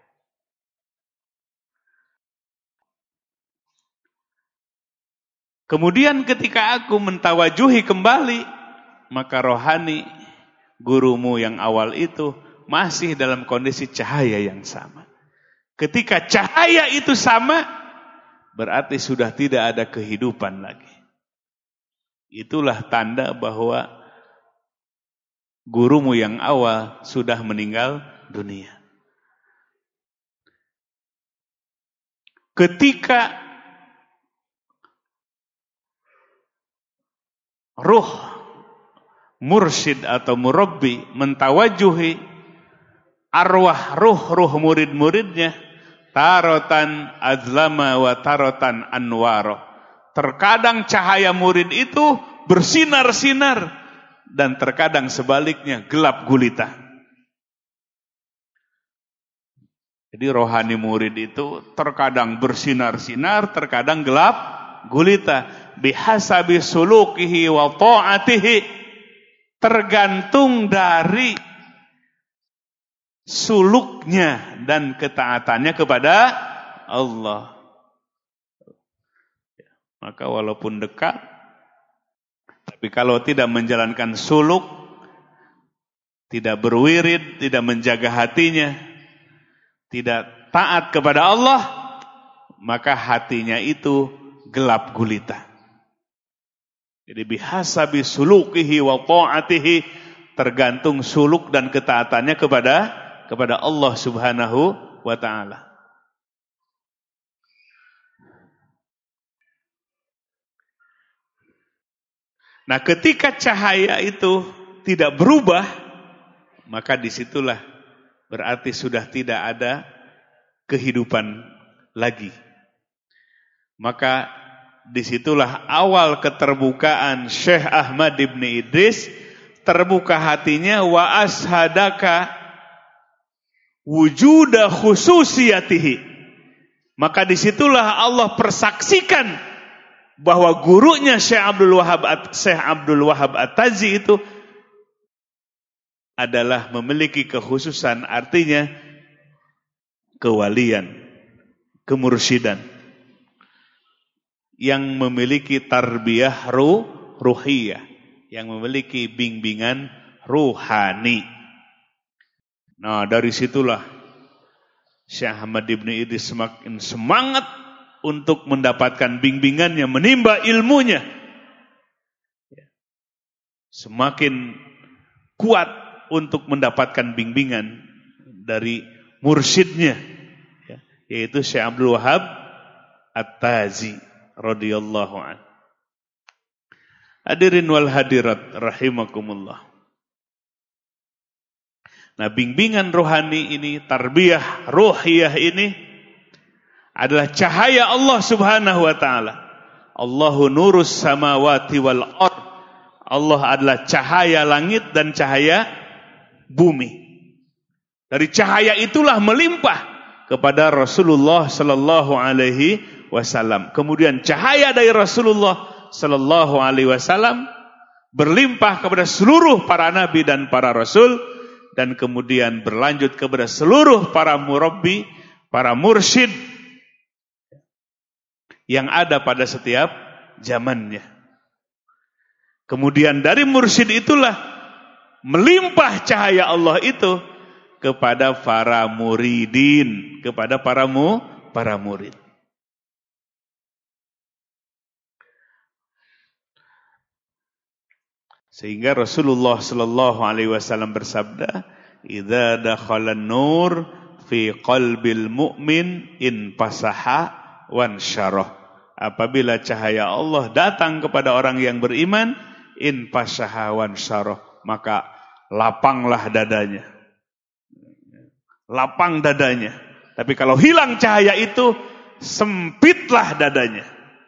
Kemudian ketika aku mentawajuhi kembali, maka rohani gurumu yang awal itu masih dalam kondisi cahaya yang sama. Ketika cahaya itu sama, berarti sudah tidak ada kehidupan lagi. Itulah tanda bahwa gurumu yang awal sudah meninggal dunia. ketika ruh mursyid atau murabbi mentawajuhi arwah ruh-ruh murid-muridnya, tarotan azlama wa tarotan anwaro. Terkadang cahaya murid itu bersinar-sinar dan terkadang sebaliknya gelap gulita. Jadi rohani murid itu terkadang bersinar-sinar, terkadang gelap gulita. Bihasabi sulukihi wa ta'atihi, tergantung dari suluknya dan ketaatannya kepada Allah. Maka walaupun dekat, tapi kalau tidak menjalankan suluk, tidak berwirid, tidak menjaga hatinya, tidak taat kepada Allah, maka hatinya itu gelap gulita. Jadi bihasabi sulukihi wa ta'atihi, tergantung suluk dan ketaatannya kepada kepada Allah Subhanahu wa taala. Nah, ketika cahaya itu tidak berubah, maka disitulah berarti sudah tidak ada kehidupan lagi. Maka disitulah awal keterbukaan Syekh Ahmad Ibn Idris, terbuka hatinya, wa ashadaka wujuda khususiyatihi. Maka disitulah Allah persaksikan bahwa gurunya Syekh Abdul Wahab Syekh Abdul Wahab At-Tazi itu adalah memiliki kekhususan, artinya kewalian, kemursyidan, yang memiliki tarbiyah ruh, ruhiyah, yang memiliki bimbingan ruhani. Nah, dari situlah Syekh Ahmad Ibn Idris semakin semangat untuk mendapatkan bimbingannya, menimba ilmunya. Semakin kuat untuk mendapatkan bimbingan dari mursyidnya, yaitu Syekh Abdul Wahab At-Tazi radhiyallahu anhu. Hadirin wal hadirat rahimakumullah. Nah, bimbingan rohani ini, tarbiyah ruhiyah ini adalah cahaya Allah Subhanahu wa taala. Allahu nurus samawati wal ard. Allah adalah cahaya langit dan cahaya bumi. Dari cahaya itulah melimpah kepada Rasulullah sallallahu alaihi wasallam. Kemudian cahaya dari Rasulullah sallallahu alaihi wasallam berlimpah kepada seluruh para nabi dan para rasul, dan kemudian berlanjut kepada seluruh para murabbi, para mursyid yang ada pada setiap zamannya. Kemudian dari mursyid itulah melimpah cahaya Allah itu kepada para muridin, kepada para mu, para murid. Sehingga Rasulullah sallallahu alaihi wasallam bersabda, "Idza dakhalan nur fi qalbil mu'min in pasaha wan syarah." Apabila cahaya Allah datang kepada orang yang beriman, in pasaha wan syarah, maka lapanglah dadanya. Lapang dadanya. Tapi kalau hilang cahaya itu, sempitlah dadanya.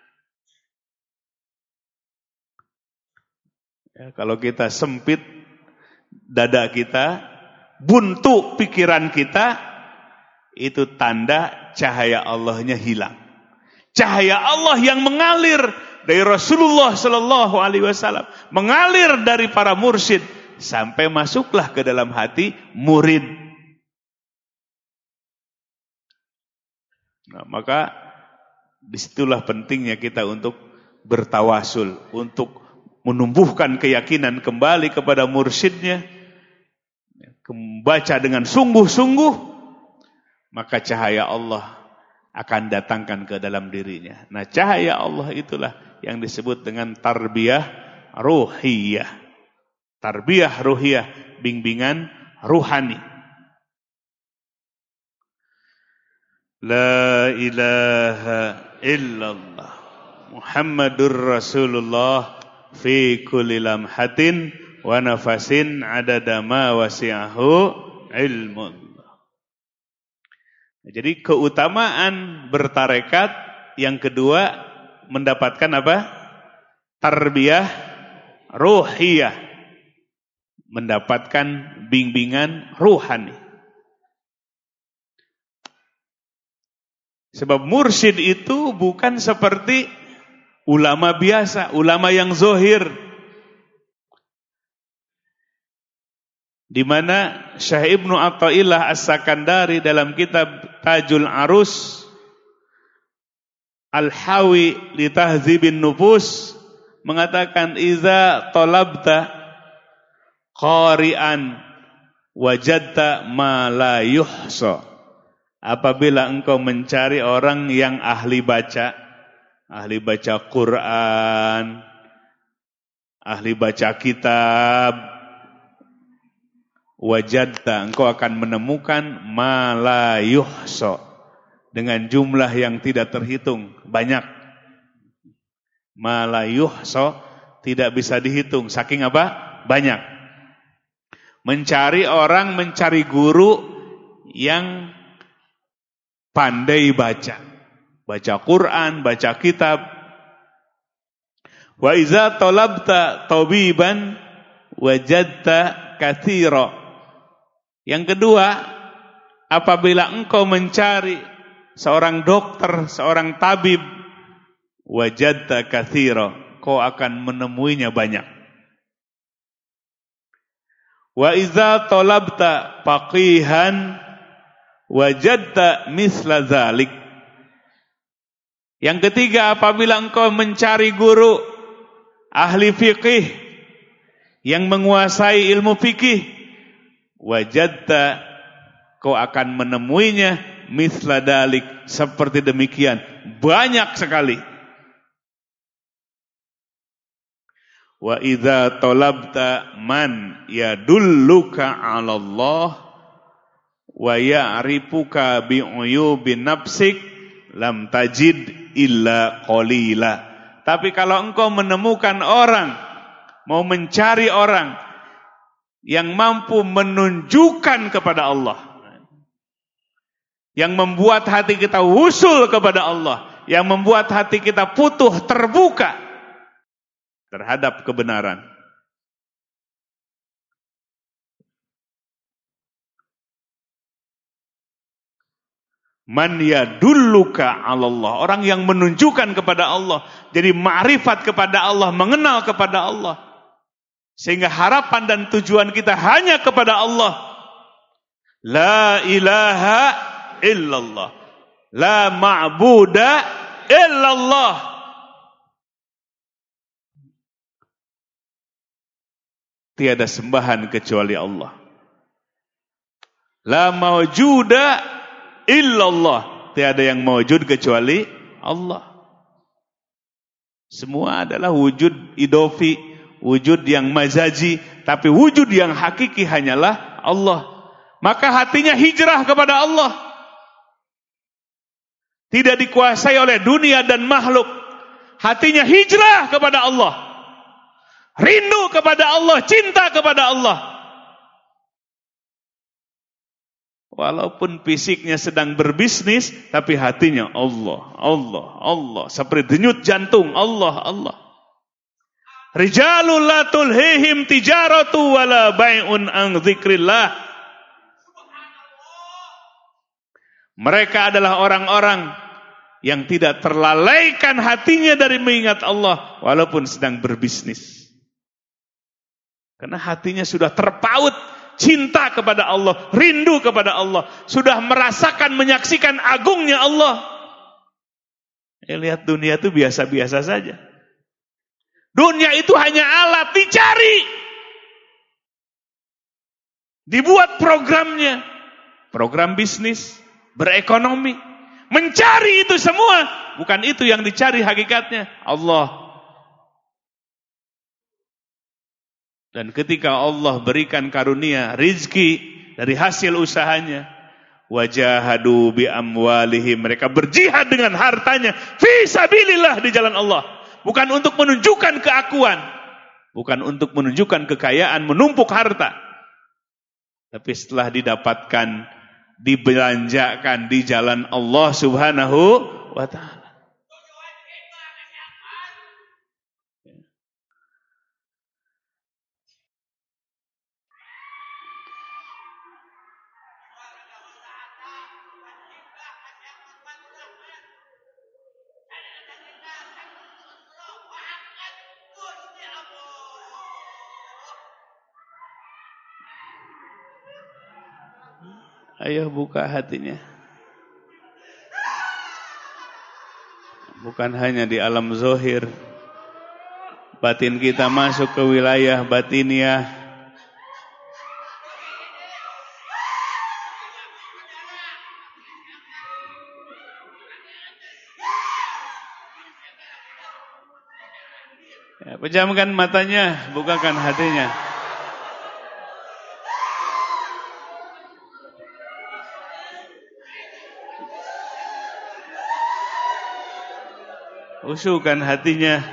Ya, kalau kita sempit dada kita, buntu pikiran kita, itu tanda cahaya Allahnya hilang. Cahaya Allah yang mengalir dari Rasulullah sallallahu alaihi wasallam, mengalir dari para mursyid sampai masuklah ke dalam hati murid. Nah, maka disitulah pentingnya kita untuk bertawasul, untuk menumbuhkan keyakinan kembali kepada mursyidnya, membaca dengan sungguh-sungguh, maka cahaya Allah akan datangkan ke dalam dirinya. Nah, cahaya Allah itulah yang disebut dengan tarbiyah ruhiyah. Tarbiyah ruhiyah, bimbingan ruhani. La ilaha illallah Muhammadur Rasulullah fi kulli lamhatin wa nafasin adada ma wasi'ahu ilmullah. Jadi keutamaan bertarekat yang kedua mendapatkan apa? Tarbiyah ruhiyah. Mendapatkan bimbingan ruhani. Sebab mursyid itu bukan seperti ulama biasa, ulama yang zohir. Di mana Syekh Ibnu Athaillah As-Sakandari dalam kitab Tajul Arus Al-Hawi li Tahdzibin Nufus mengatakan iza talabta qari'an wajadta ma la yuhsa. Apabila engkau mencari orang yang ahli baca, ahli baca Quran, ahli baca kitab, wajadta, engkau akan menemukan ma la yuhsa, dengan jumlah yang tidak terhitung, banyak. Ma la yuhsa, tidak bisa dihitung, saking apa? Banyak. Mencari orang, mencari guru yang pandai baca. Baca Quran, baca kitab. Wa iza talabta tabiban wajadta katsira. Yang kedua, apabila engkau mencari seorang dokter, seorang tabib, wajadta katsira, kau akan menemuinya banyak. Wa iza talabta faqihan wajadta misla dzalik. Yang ketiga, apabila engkau mencari guru ahli fikih yang menguasai ilmu fikih, wajadta, kau akan menemuinya misla dalik, seperti demikian, banyak sekali. Wa idza talabta man yadulluka 'ala Allah wa ya'rifuka bi'uyubin nafsik lam tajid illa qalila. Tapi kalau engkau menemukan orang, mau mencari orang yang mampu menunjukkan kepada Allah, yang membuat hati kita wusul kepada Allah, yang membuat hati kita putuh terbuka terhadap kebenaran, man yadulluka 'ala Allah, orang yang menunjukkan kepada Allah, jadi ma'rifat kepada Allah, mengenal kepada Allah, sehingga harapan dan tujuan kita hanya kepada Allah. La ilaha illallah, la ma'buda illallah. Tiada sembahan kecuali Allah. La mawjuda illallah, tiada yang mawjud kecuali Allah. Semua adalah wujud idofi, wujud yang mazaji, tapi wujud yang hakiki hanyalah Allah. Maka hatinya hijrah kepada Allah. Tidak dikuasai oleh dunia dan makhluk. Hatinya hijrah kepada Allah. Rindu kepada Allah, cinta kepada Allah. Walaupun fisiknya sedang berbisnis, tapi hatinya Allah, Allah, Allah. Seperti denyut jantung, Allah, Allah. Rijalul la tulhihim tijaratu wala bai'un an dzikrillah. Mereka adalah orang-orang yang tidak terlalaikan hatinya dari mengingat Allah walaupun sedang berbisnis. Karena hatinya sudah terpaut cinta kepada Allah, rindu kepada Allah, sudah merasakan, menyaksikan agungnya Allah. Ya, lihat dunia itu biasa-biasa saja. Dunia itu hanya alat dicari. Dibuat programnya, program bisnis, berekonomi, mencari itu semua. Bukan itu yang dicari hakikatnya, Allah. Dan ketika Allah berikan karunia rizki dari hasil usahanya, Wajahadu bi amwalihim, mereka berjihad dengan hartanya fi sabilillah, di jalan Allah. Bukan untuk menunjukkan keakuan, bukan untuk menunjukkan kekayaan, menumpuk harta. Tapi setelah didapatkan, dibelanjakan di jalan Allah Subhanahu wa ta'ala. Ayo buka hatinya. Bukan hanya di alam zahir, batin kita masuk ke wilayah batiniah. Ya, pejamkan matanya, bukakan hatinya. Usuhkan hatinya.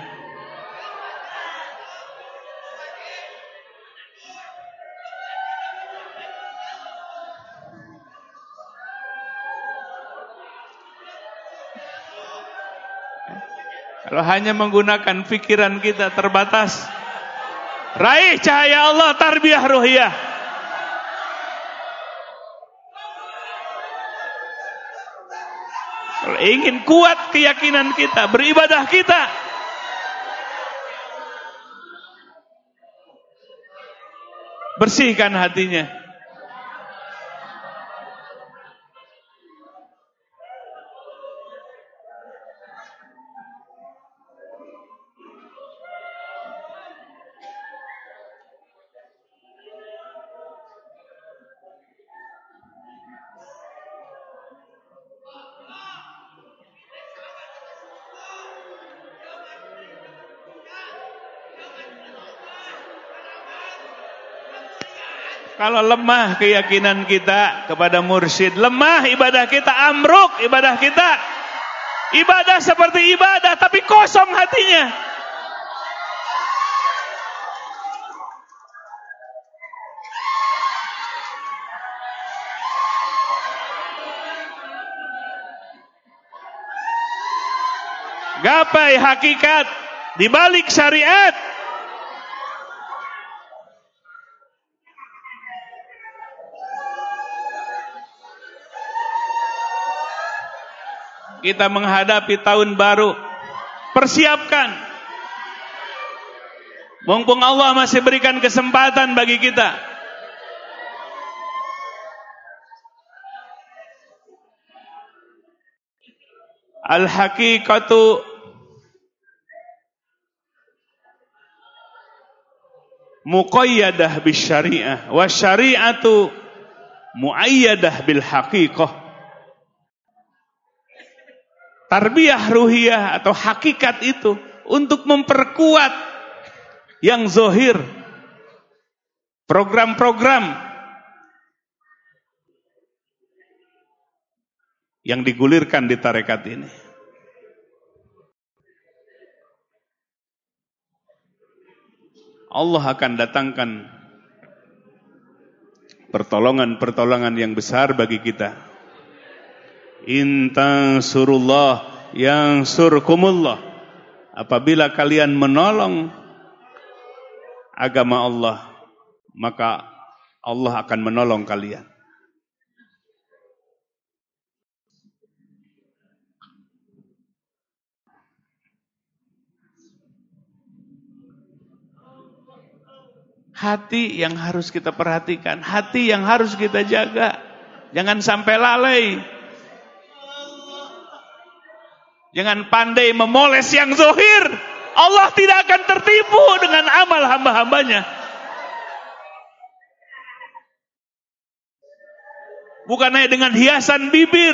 Kalau hanya menggunakan pikiran kita terbatas, raih cahaya Allah, tarbiyah ruhiyah. Kalau ingin kuat keyakinan kita, beribadah kita, bersihkan hatinya. Kalau lemah keyakinan kita kepada mursyid, lemah ibadah kita, amruk ibadah kita. Ibadah seperti ibadah, tapi kosong hatinya. Gapai hakikat di balik syariat. Kita menghadapi tahun baru, persiapkan. Mumpung Allah masih berikan kesempatan bagi kita. Al-haqiqatu muqayyadah bis syariah, wa syari'atu muayyadah bil haqiqah. Tarbiyah ruhiyah atau hakikat itu untuk memperkuat yang zahir, program-program yang digulirkan di tarekat ini. Allah akan datangkan pertolongan-pertolongan yang besar bagi kita. In tansurullah yansurkumullah. Apabila kalian menolong agama Allah, maka Allah akan menolong kalian. Hati yang harus kita perhatikan, hati yang harus kita jaga. Jangan sampai lalai. Jangan pandai memoles yang zahir. Allah tidak akan tertipu dengan amal hamba-hambanya. Bukan hanya dengan hiasan bibir,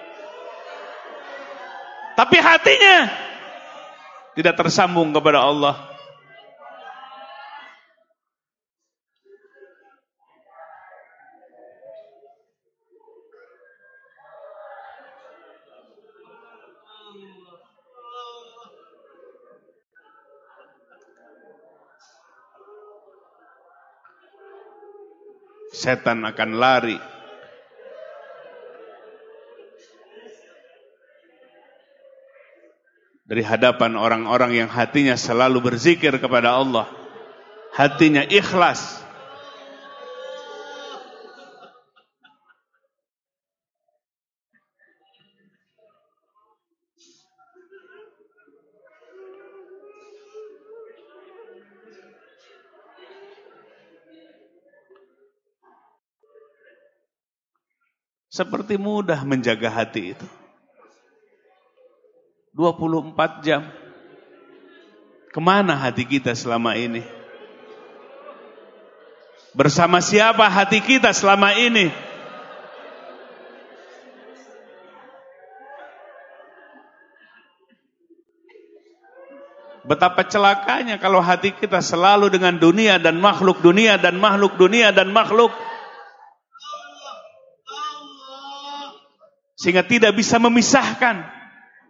tapi hatinya tidak tersambung kepada Allah. setan akan lari. Dari hadapan orang-orang yang hatinya selalu berzikir kepada Allah, hatinya ikhlas. Seperti mudah menjaga hati itu. dua puluh empat jam. Kemana hati kita selama ini? Bersama siapa hati kita selama ini? Betapa celakanya kalau hati kita selalu dengan dunia dan makhluk dunia dan makhluk dunia dan makhluk. Sehingga tidak bisa memisahkan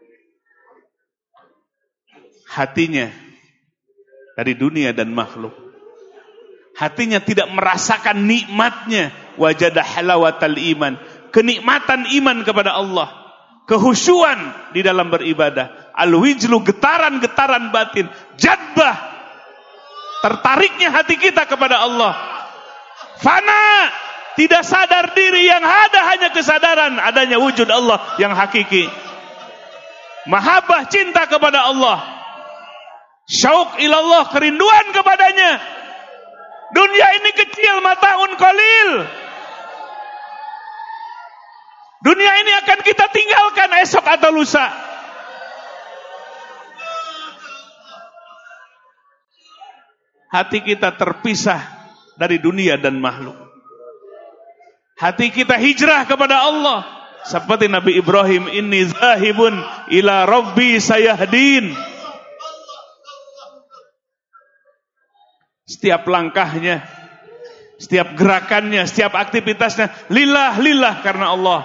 hatinya dari dunia dan makhluk. Hatinya tidak merasakan nikmatnya, wajada halawatal iman, kenikmatan iman kepada Allah, kehusyuan di dalam beribadah, al-wijlu, getaran-getaran batin, jadbah, tertariknya hati kita kepada Allah. Fana, tidak sadar diri, yang ada hanya kesadaran adanya wujud Allah yang hakiki. Mahabbah, cinta kepada Allah. Syauq ilallah, kerinduan kepadanya. Dunia ini kecil, mataun qalil. Dunia ini akan kita tinggalkan esok atau lusa. Hati kita terpisah dari dunia dan makhluk. Hati kita hijrah kepada Allah. Seperti Nabi Ibrahim, inni zahibun ila rabbi sayahdin. Setiap langkahnya, setiap gerakannya, setiap aktivitasnya lillah, lillah, karena Allah.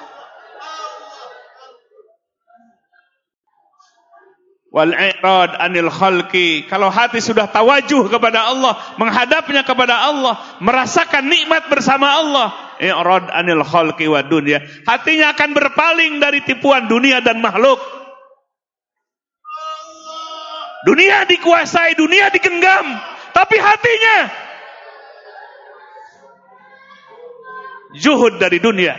Wal i'rad anil khalqi, kalau hati sudah tawajuh kepada Allah, menghadapnya kepada Allah, merasakan nikmat bersama Allah, i'rad anil khalqi wa dunya, hatinya akan berpaling dari tipuan dunia dan makhluk. Dunia dikuasai, dunia digenggam, tapi hatinya zuhud dari dunia.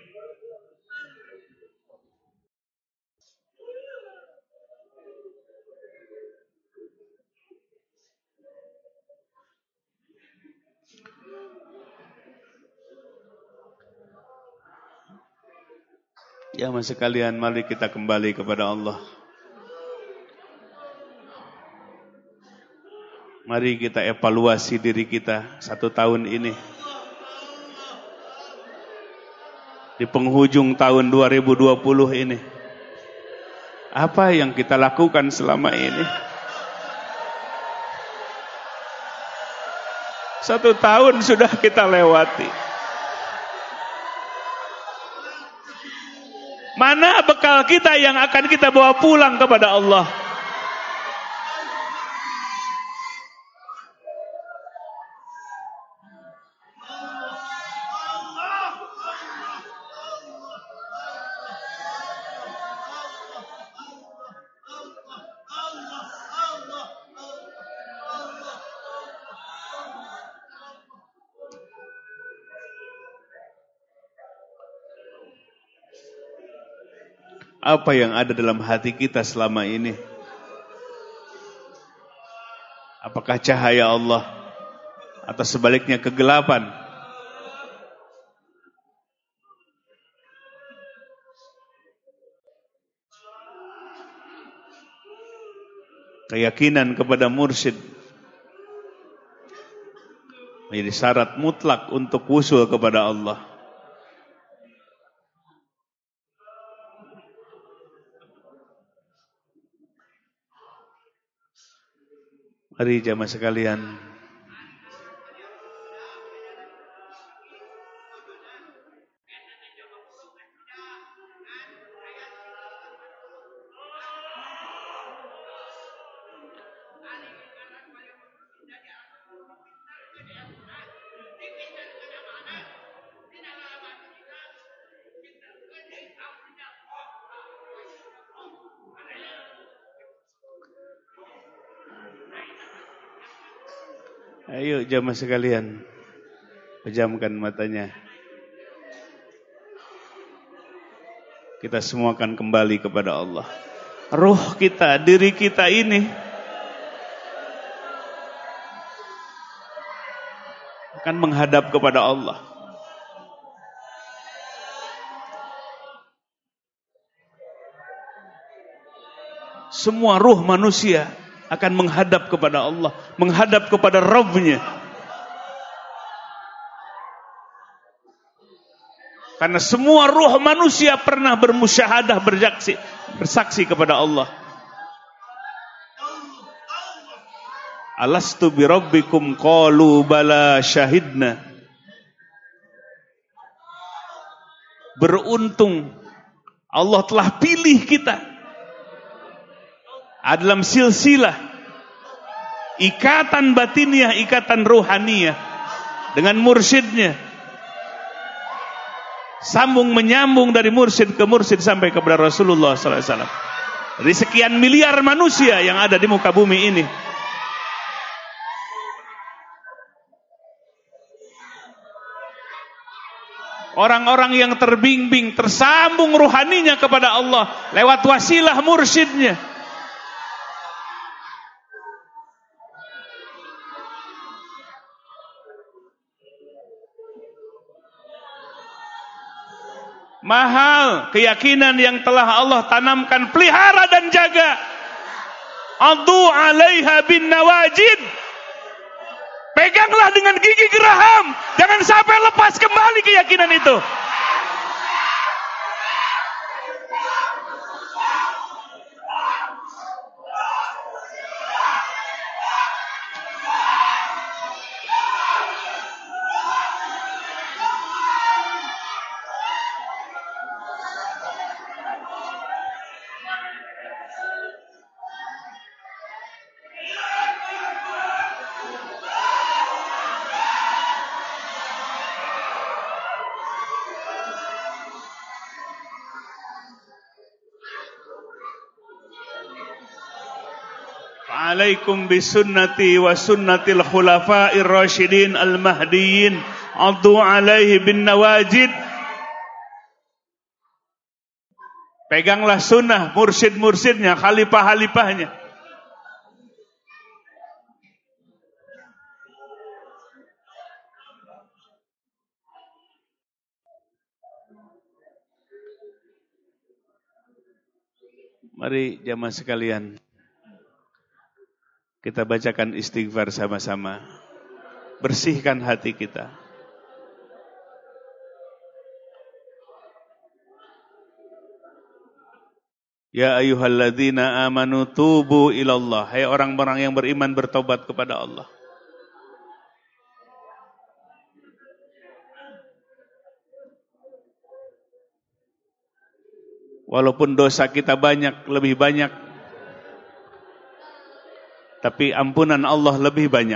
Ya mas sekalian, mari kita kembali kepada Allah. Mari kita evaluasi diri kita satu tahun ini. Di penghujung tahun dua ribu dua puluh ini, apa yang kita lakukan selama ini? Satu tahun sudah kita lewati. Mana bekal kita yang akan kita bawa pulang kepada Allah? Apa yang ada dalam hati kita selama ini? Apakah cahaya Allah atau sebaliknya kegelapan? Keyakinan kepada mursyid menjadi syarat mutlak untuk wusul kepada Allah. Mari jamaah sekalian, Ayo jamaah sekalian, pejamkan matanya. Kita semua akan kembali kepada Allah. Ruh kita, diri kita ini akan menghadap kepada Allah. Semua ruh manusia akan menghadap kepada Allah, menghadap kepada Rabb-Nya. Karena semua ruh manusia pernah bermusyahadah, bersaksi, bersaksi kepada Allah. Alastu bi rabbikum qalu bala syahidna. Beruntung Allah telah pilih kita dalam silsilah ikatan batiniah, ikatan ruhaniyah dengan mursyidnya. Sambung menyambung dari mursyid ke mursyid sampai kepada Rasulullah sallallahu alaihi wasallam. Dari sekian miliar manusia yang ada di muka bumi ini, orang-orang yang terbimbing, tersambung ruhaninya kepada Allah lewat wasilah mursyidnya. Mahal keyakinan yang telah Allah tanamkan, pelihara dan jaga. Addu 'alaiha bin nawajid. Peganglah dengan gigi geraham, jangan sampai lepas kembali keyakinan itu. Alaikum bisunnati wa sunnatil khulafa'ir rasyidin al-mahdiyyin addu 'alaihi bin nawajid. Peganglah sunnah mursyid-mursyidnya, khalifah-khalifahnya. Mari jamaah sekalian, kita bacakan istighfar sama-sama. Bersihkan hati kita. Ya ayyuhalladzina amanu tubu ilallah. Hai orang-orang yang beriman, bertobat kepada Allah. Walaupun dosa kita banyak, lebih banyak, tapi ampunan Allah lebih banyak.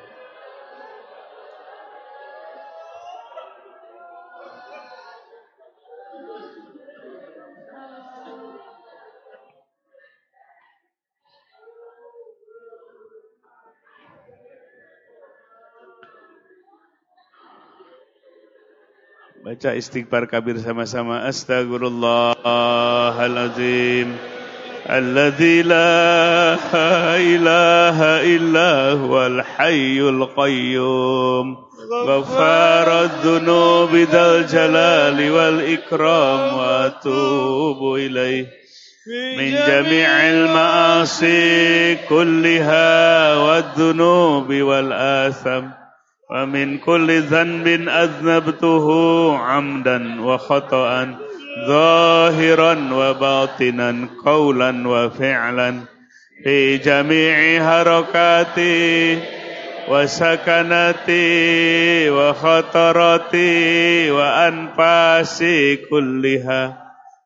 Baca istighfar kabir sama-sama. Astaghfirullahaladzim alladzi la ilaha illa huwal hayyul qayyum ghafarad dzunubi dzal jalali wal ikram wa atubu ilaih min jami'il ma'asi kulliha wad dzunubi wal atham wa min kulli dhanbin aznabtuhu amdan wa khata'an zahiran wa batinan qawlan wa fi'lan fi jami'i harakati wa sakanati wa khatarati wa anfasi kulliha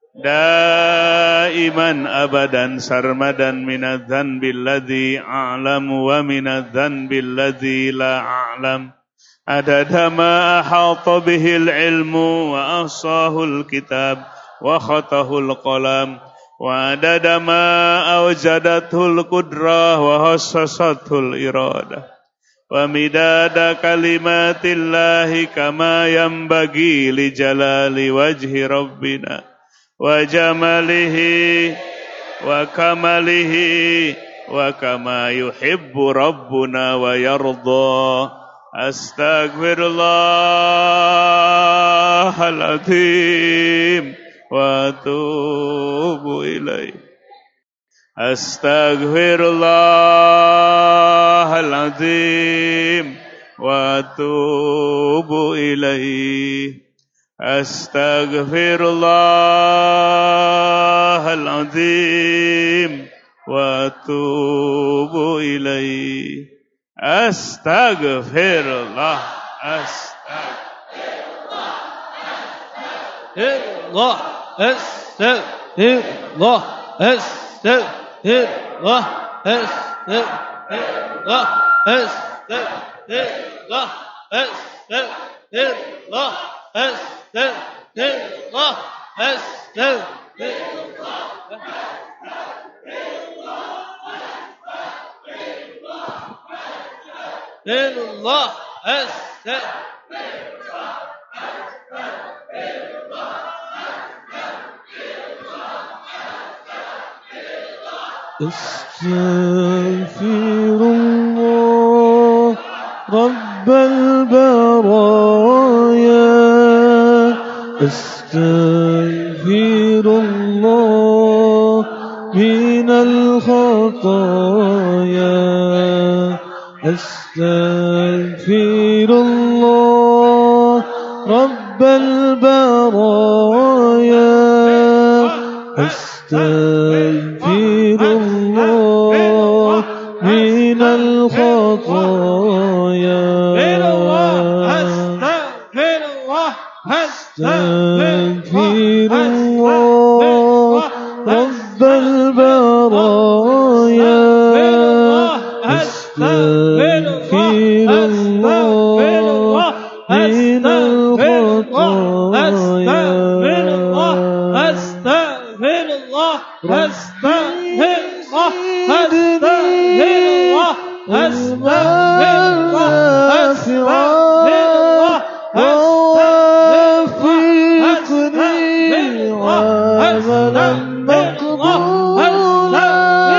daiman abadan sarmadan minadz dzanbil ladzi a'lamu wa minadz dzanbil ladzi la a'lam adada ma ahata bihil ilmu wa ahsahul kitab wa khatahul qalam wa adada ma awjadathul qudrah wa hassasathul iradah ومداد كلمات الله كما ينبغي لجلال وجه ربنا وجماله وكماله وكما يحب ربنا ويرضى أستغفر الله العظيم وأتوب إليه أستغفر الله العظيم وأتوب إليه أستغفر الله العظيم وأتوب إليه أستغفر الله أستغفر الله أستغفر الله أستغفر الله أستغفر الله أستغفر الله أستغفر الله أستغفر الله أستغفر الله أستغفر الله رب البرايا أستغفر الله من الخطايا أستغفر الله رب البرايا أستغفر الله من الخطايا أستغفر الله رب البرايا أستغفر الله من الخطايا أستغفر الله أستغفر الله أستغفر الله أستغفر الله ووفقني عملا مقبولا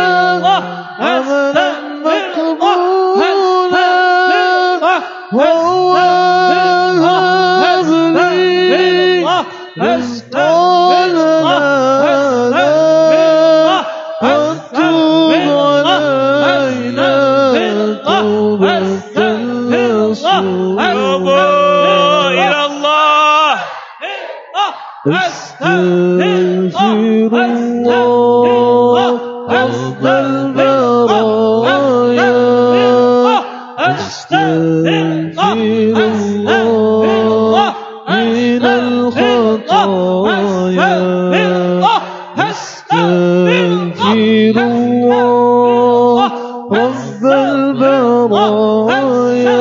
عملا مقبولا ووهب لي رزقا أستغفر الله رب البرايا أستغفر الله من الخطايا أستغفر الله رب البرايا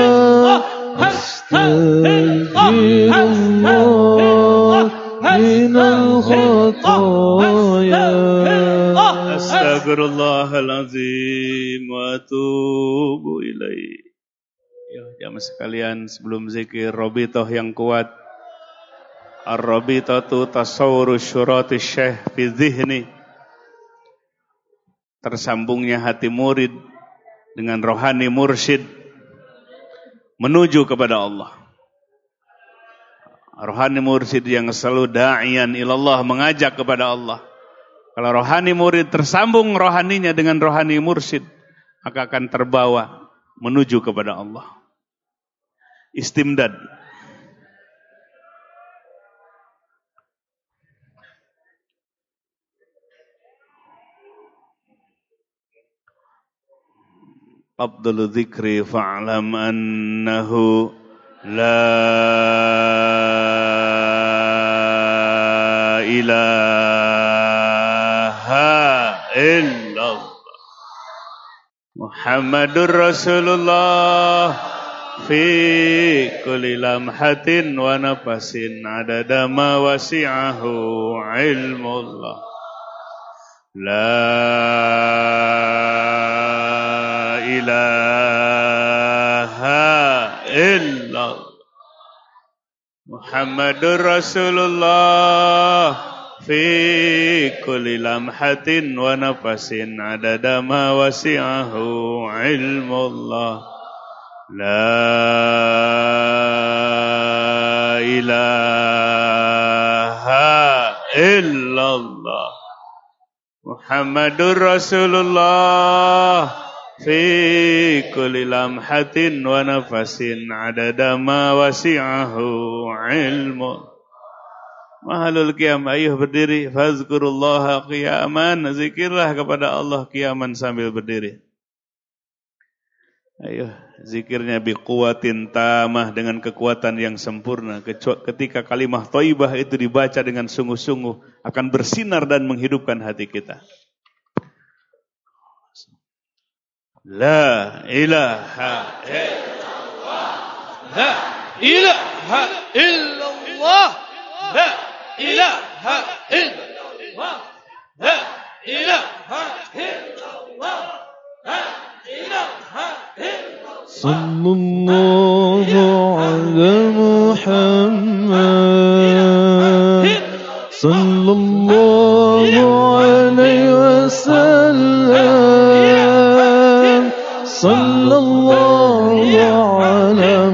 أستغفر الله من الخطايا Astaghfirullahaladzim wa atubu ilaih. Ya, jamaah sekalian, sebelum zikir Robitoh yang kuat. Ar-Robitotu tasawwuru syurati syekh fi dhihni. Tersambungnya hati murid dengan rohani mursyid menuju kepada Allah. Rohani mursyid yang selalu da'iyan ilallah, mengajak kepada Allah. Kalau rohani murid tersambung rohaninya dengan rohani mursyid, maka akan terbawa menuju kepada Allah. Istimdad. Abdul dzikri fa'lam annahu la ilaha illallah Muhammadur Rasulullah fi kulli lamhatin wa nafasin adada ma wasi'ahu ilmullah la ilaha illallah. Muhammadur Rasulullah fi kulli lamhatin wa nafasin adada ma wasi'ahu ilmullah. La ilaha illallah. Muhammadur Rasulullah fi kulli lamhatin wa nafasin adada ma wasi'ahu ilmu. Mahalul qiyam, ayuh berdiri. Fazkurullaha qiyaman, zikirlah kepada Allah qiyaman sambil berdiri. Ayuh, zikirnya biquwatin tamah, dengan kekuatan yang sempurna. Ketika kalimah thayyibah itu dibaca dengan sungguh-sungguh, akan bersinar dan menghidupkan hati kita. La ilaha illallah. La ilaha illallah. La ilaha illallah. La ilaha illallah. La ilaha illallah. Sallallahu ala Muhammad. Sallallahu alaihi wasallam. Sallallahu ala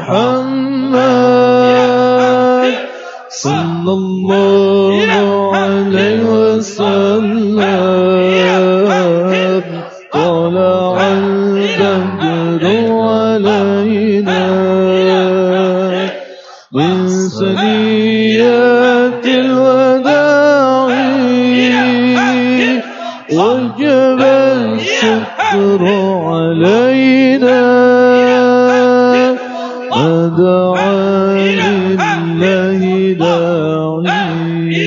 Muhammad. Sallallahu alaihi wasallam. Tala'al badru alaina min saniyatil wada'i wajibal syukru alaina wad'a lillahi da'i.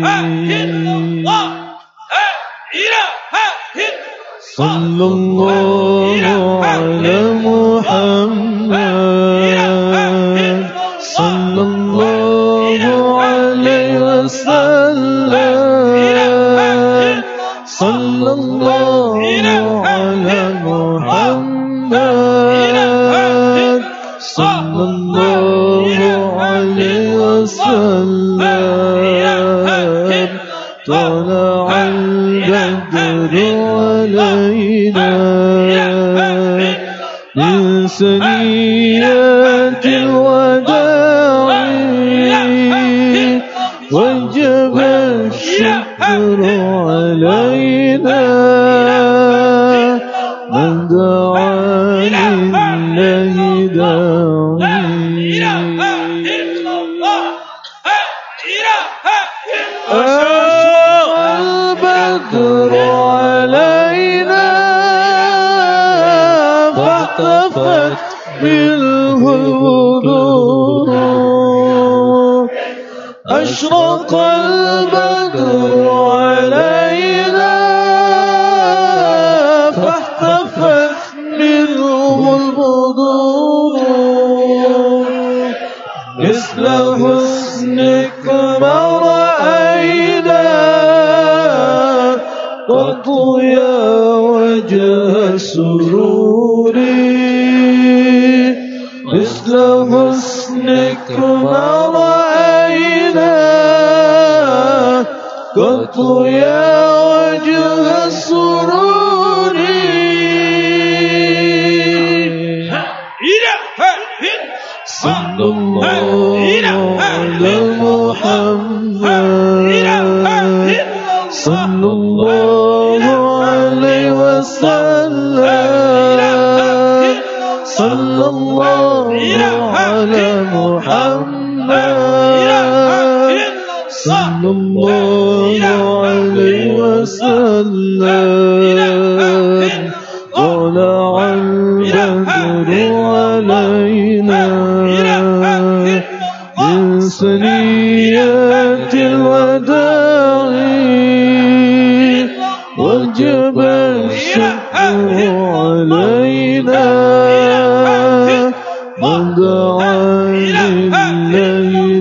Sallallahu ala Muhammad. Sallallahu alaihi wasallam. Sallallahu ala Muhammad. Sallallahu alaihi wasallam. Tala'al badru alaina min saniyatil wada'i wajaba syukru alaina man da'a lillahi da'i. البدر علينا فاختفت منه البدور. أشرق البدر علينا فاختفت منه البدور. مثل حسنك ما رأينا قط يا وجه السرور. مثل حسنك ما رأينا قط يا وجه السرور. صلى الله على محمد. صلى الله عليه وسلم. صلى الله على محمد. صلى الله عليه وسلم. طلع البدر علينا من سنيات الوداع وجب الشكر علينا من دعا لله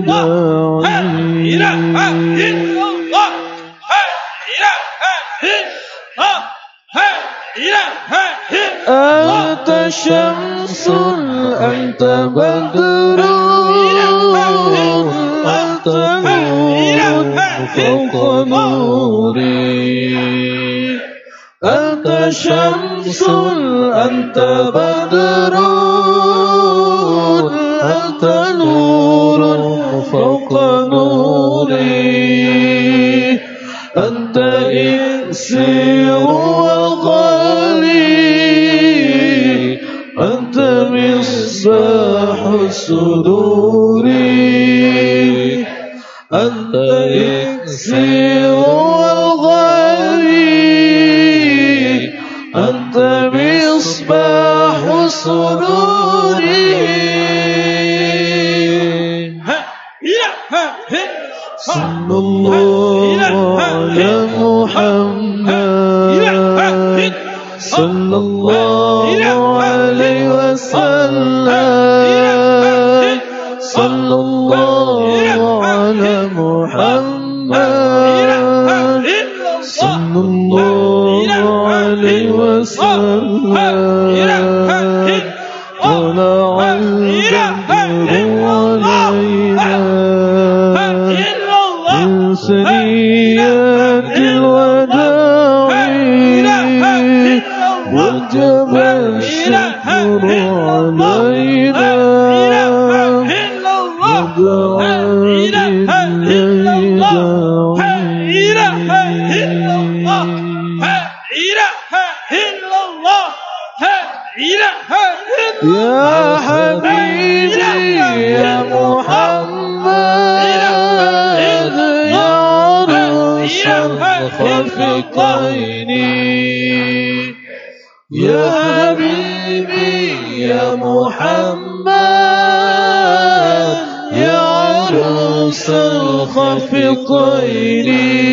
داعي. أنت شمس أنت بدر أنت نور فوق نوري أنت شمس أنت بدر أنت نور فوق نوري أنت إكسير وغالي أنت مصباح الصدور أنت إكسير وغالي أنت مصباح الصدور صلى الله على محمد صلى الله عليه وسلم صلى الله على محمد صلى الله عليه وسلم طلع البدر علينا من ثنيات الوداع وجب الشكر علينا ودعا لليل يا حبيبي يا محمد يا عروس الخفقين يا حبيبي يا محمد يا عروس الخفقين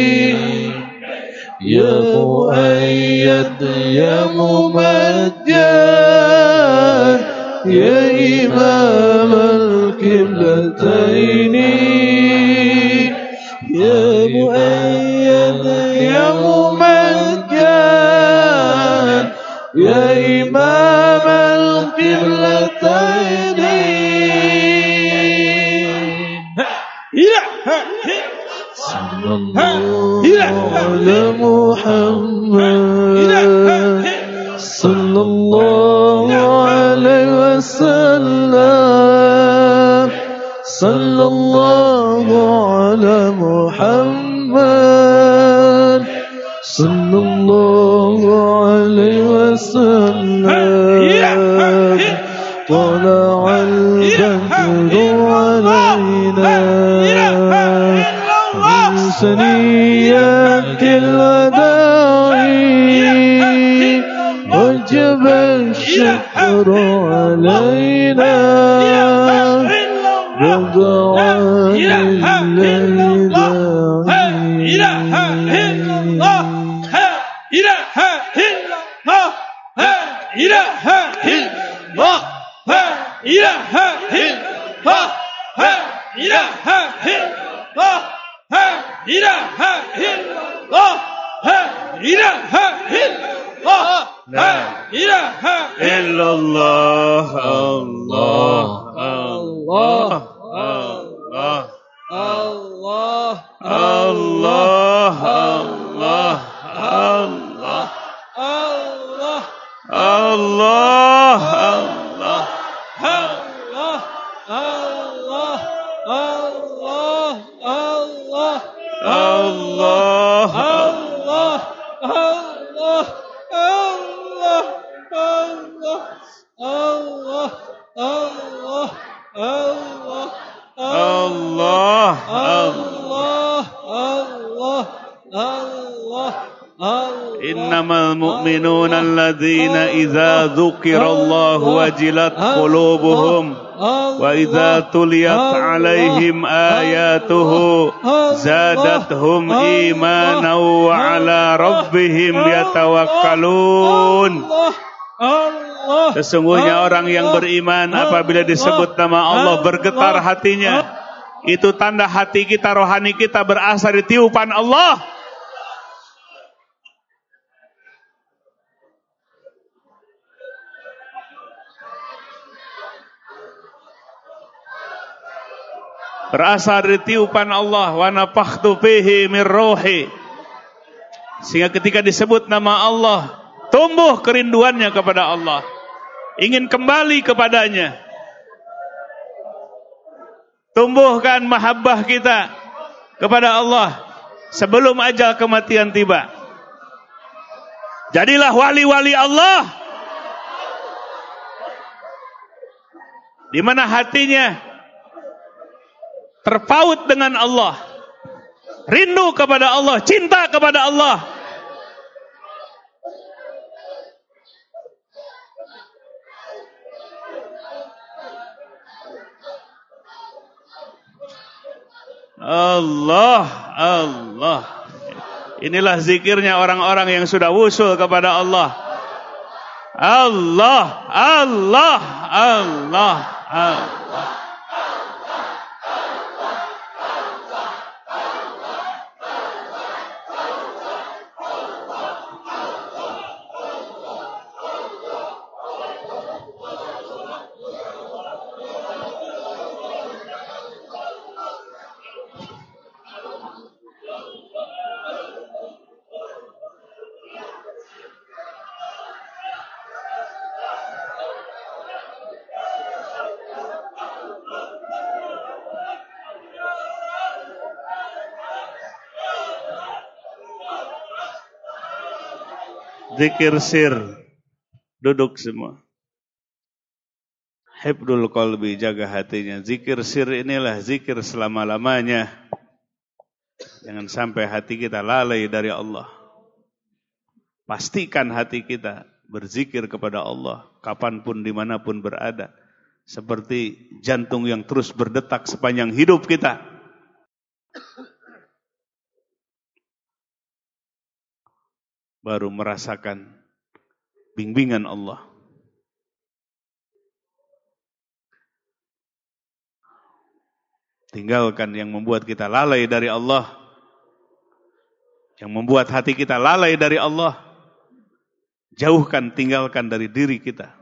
يا مؤيد يا ممجد يا إمام القبلتين يا مؤيد يا ممجد يا إمام القبلتين صلى الله على محمد صلى الله عليه وسلم صلى الله على محمد صلى الله عليه وسلم طلع البدر علينا من ثنيات الوداع وجب الشكر علينا ودعا لليل لا إله إلا الله الله الله الله الله الله الله الله الله الله إنما المؤمنون الذين إذا ذكر الله وجلت قلوبهم وإذا تليت عليهم آياته زادتهم إيمانا وعلى ربهم يتوكلون. Sesungguhnya orang yang beriman apabila disebut nama Allah bergetar hatinya. Itu tanda hati kita, rohani kita berasal di tiupan Allah. berasal dari tiupan Allah, wa nafakhtu fihi min ruhi. Sehingga ketika disebut nama Allah, tumbuh kerinduannya kepada Allah, ingin kembali kepadanya. Tumbuhkan mahabbah kita kepada Allah sebelum ajal kematian tiba. Jadilah wali-wali Allah, di mana hatinya terpaut dengan Allah, rindu kepada Allah, cinta kepada Allah. Allah, Allah. Inilah zikirnya orang-orang yang sudah wusul kepada Allah. Allah, Allah, Allah, Allah. Zikir sir. Duduk semua. Hifdul qalbi, jaga hatinya. Zikir sir inilah zikir selama-lamanya. Jangan sampai hati kita lalai dari Allah. Pastikan hati kita berzikir kepada Allah kapanpun, dimanapun berada. Seperti jantung yang terus berdetak sepanjang hidup kita. Baru merasakan bimbingan Allah. Tinggalkan yang membuat kita lalai dari Allah, yang membuat hati kita lalai dari Allah. Jauhkan, tinggalkan dari diri kita.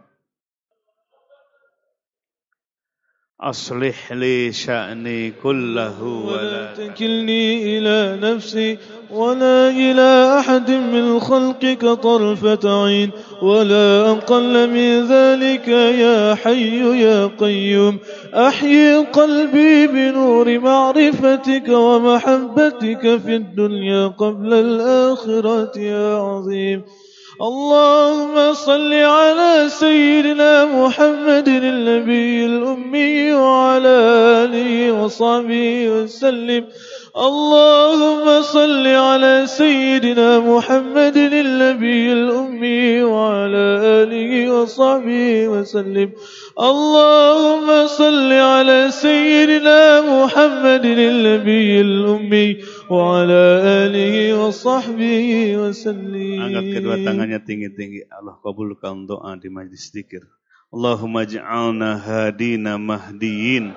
أصلح لي شأني كله ولا تكلني إلى نفسي ولا إلى أحد من خلقك طرفة عين ولا أقل من ذلك يا حي يا قيوم أحيي قلبي بنور معرفتك ومحبتك في الدنيا قبل الآخرة يا عظيم. اللهم صل على سيدنا محمد النبي الأمي وعلى آله وصحبه وسلم. اللهم صل على سيدنا محمد النبي الأمي وعلى آله وصحبه وسلم. اللهم صل على سيدنا محمد النبي الأمي وعلى آله وصحبه وسلم. Angkat kedua tangannya tinggi-tinggi. Allah kabulkan doa di majlis zikir. Allahumma ja'alna hadina mahdiyin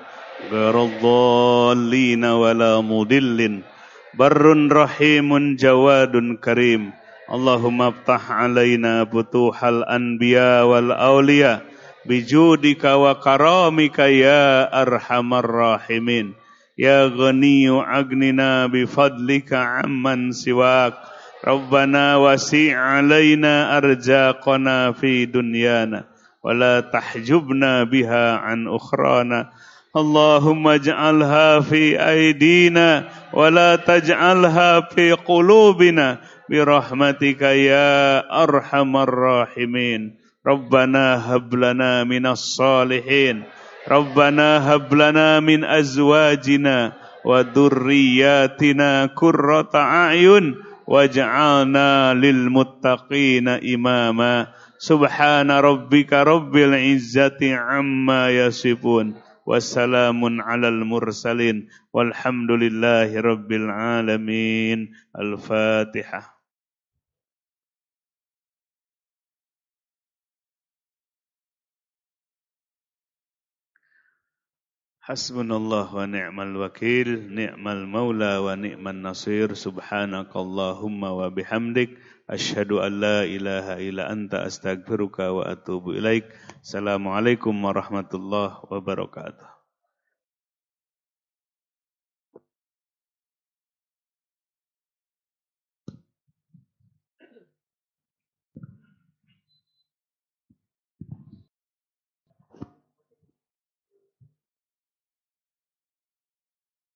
gharadallina wala mudillin barrun rahimun jawadun karim. Allahumma aftah alaina butuhal anbiya wal awliya bijudika wa karamika ya arhamar rahimin. Ya ghaniyu agnina bifadlika amman siwak. Rabbana wasi' alaina arjaqana fi dunyana wala tahjubna biha an ukhrana. Allahumma ij'alha fi aydina wala taj'alha fi qulubina birahmatika ya arhamar rahimin. Rabbana hab lana minas salihin. Rabbana hab lana min azwajina wa dhurriyyatina qurrata a'yun waj'alna lil muttaqina imama. Subhana rabbika rabbil izzati amma yasifun. Wassalamun alal mursalin walhamdulillahi rabbil alamin. Al-Fatihah. Hasbunallah wa ni'mal wakil, ni'mal maula wa ni'man nasir. Subhanakallahumma wa bihamdik, asyhadu an la ilaha illa anta astaghfiruka wa atubu ilaik. Assalamualaikum warahmatullahi wabarakatuh.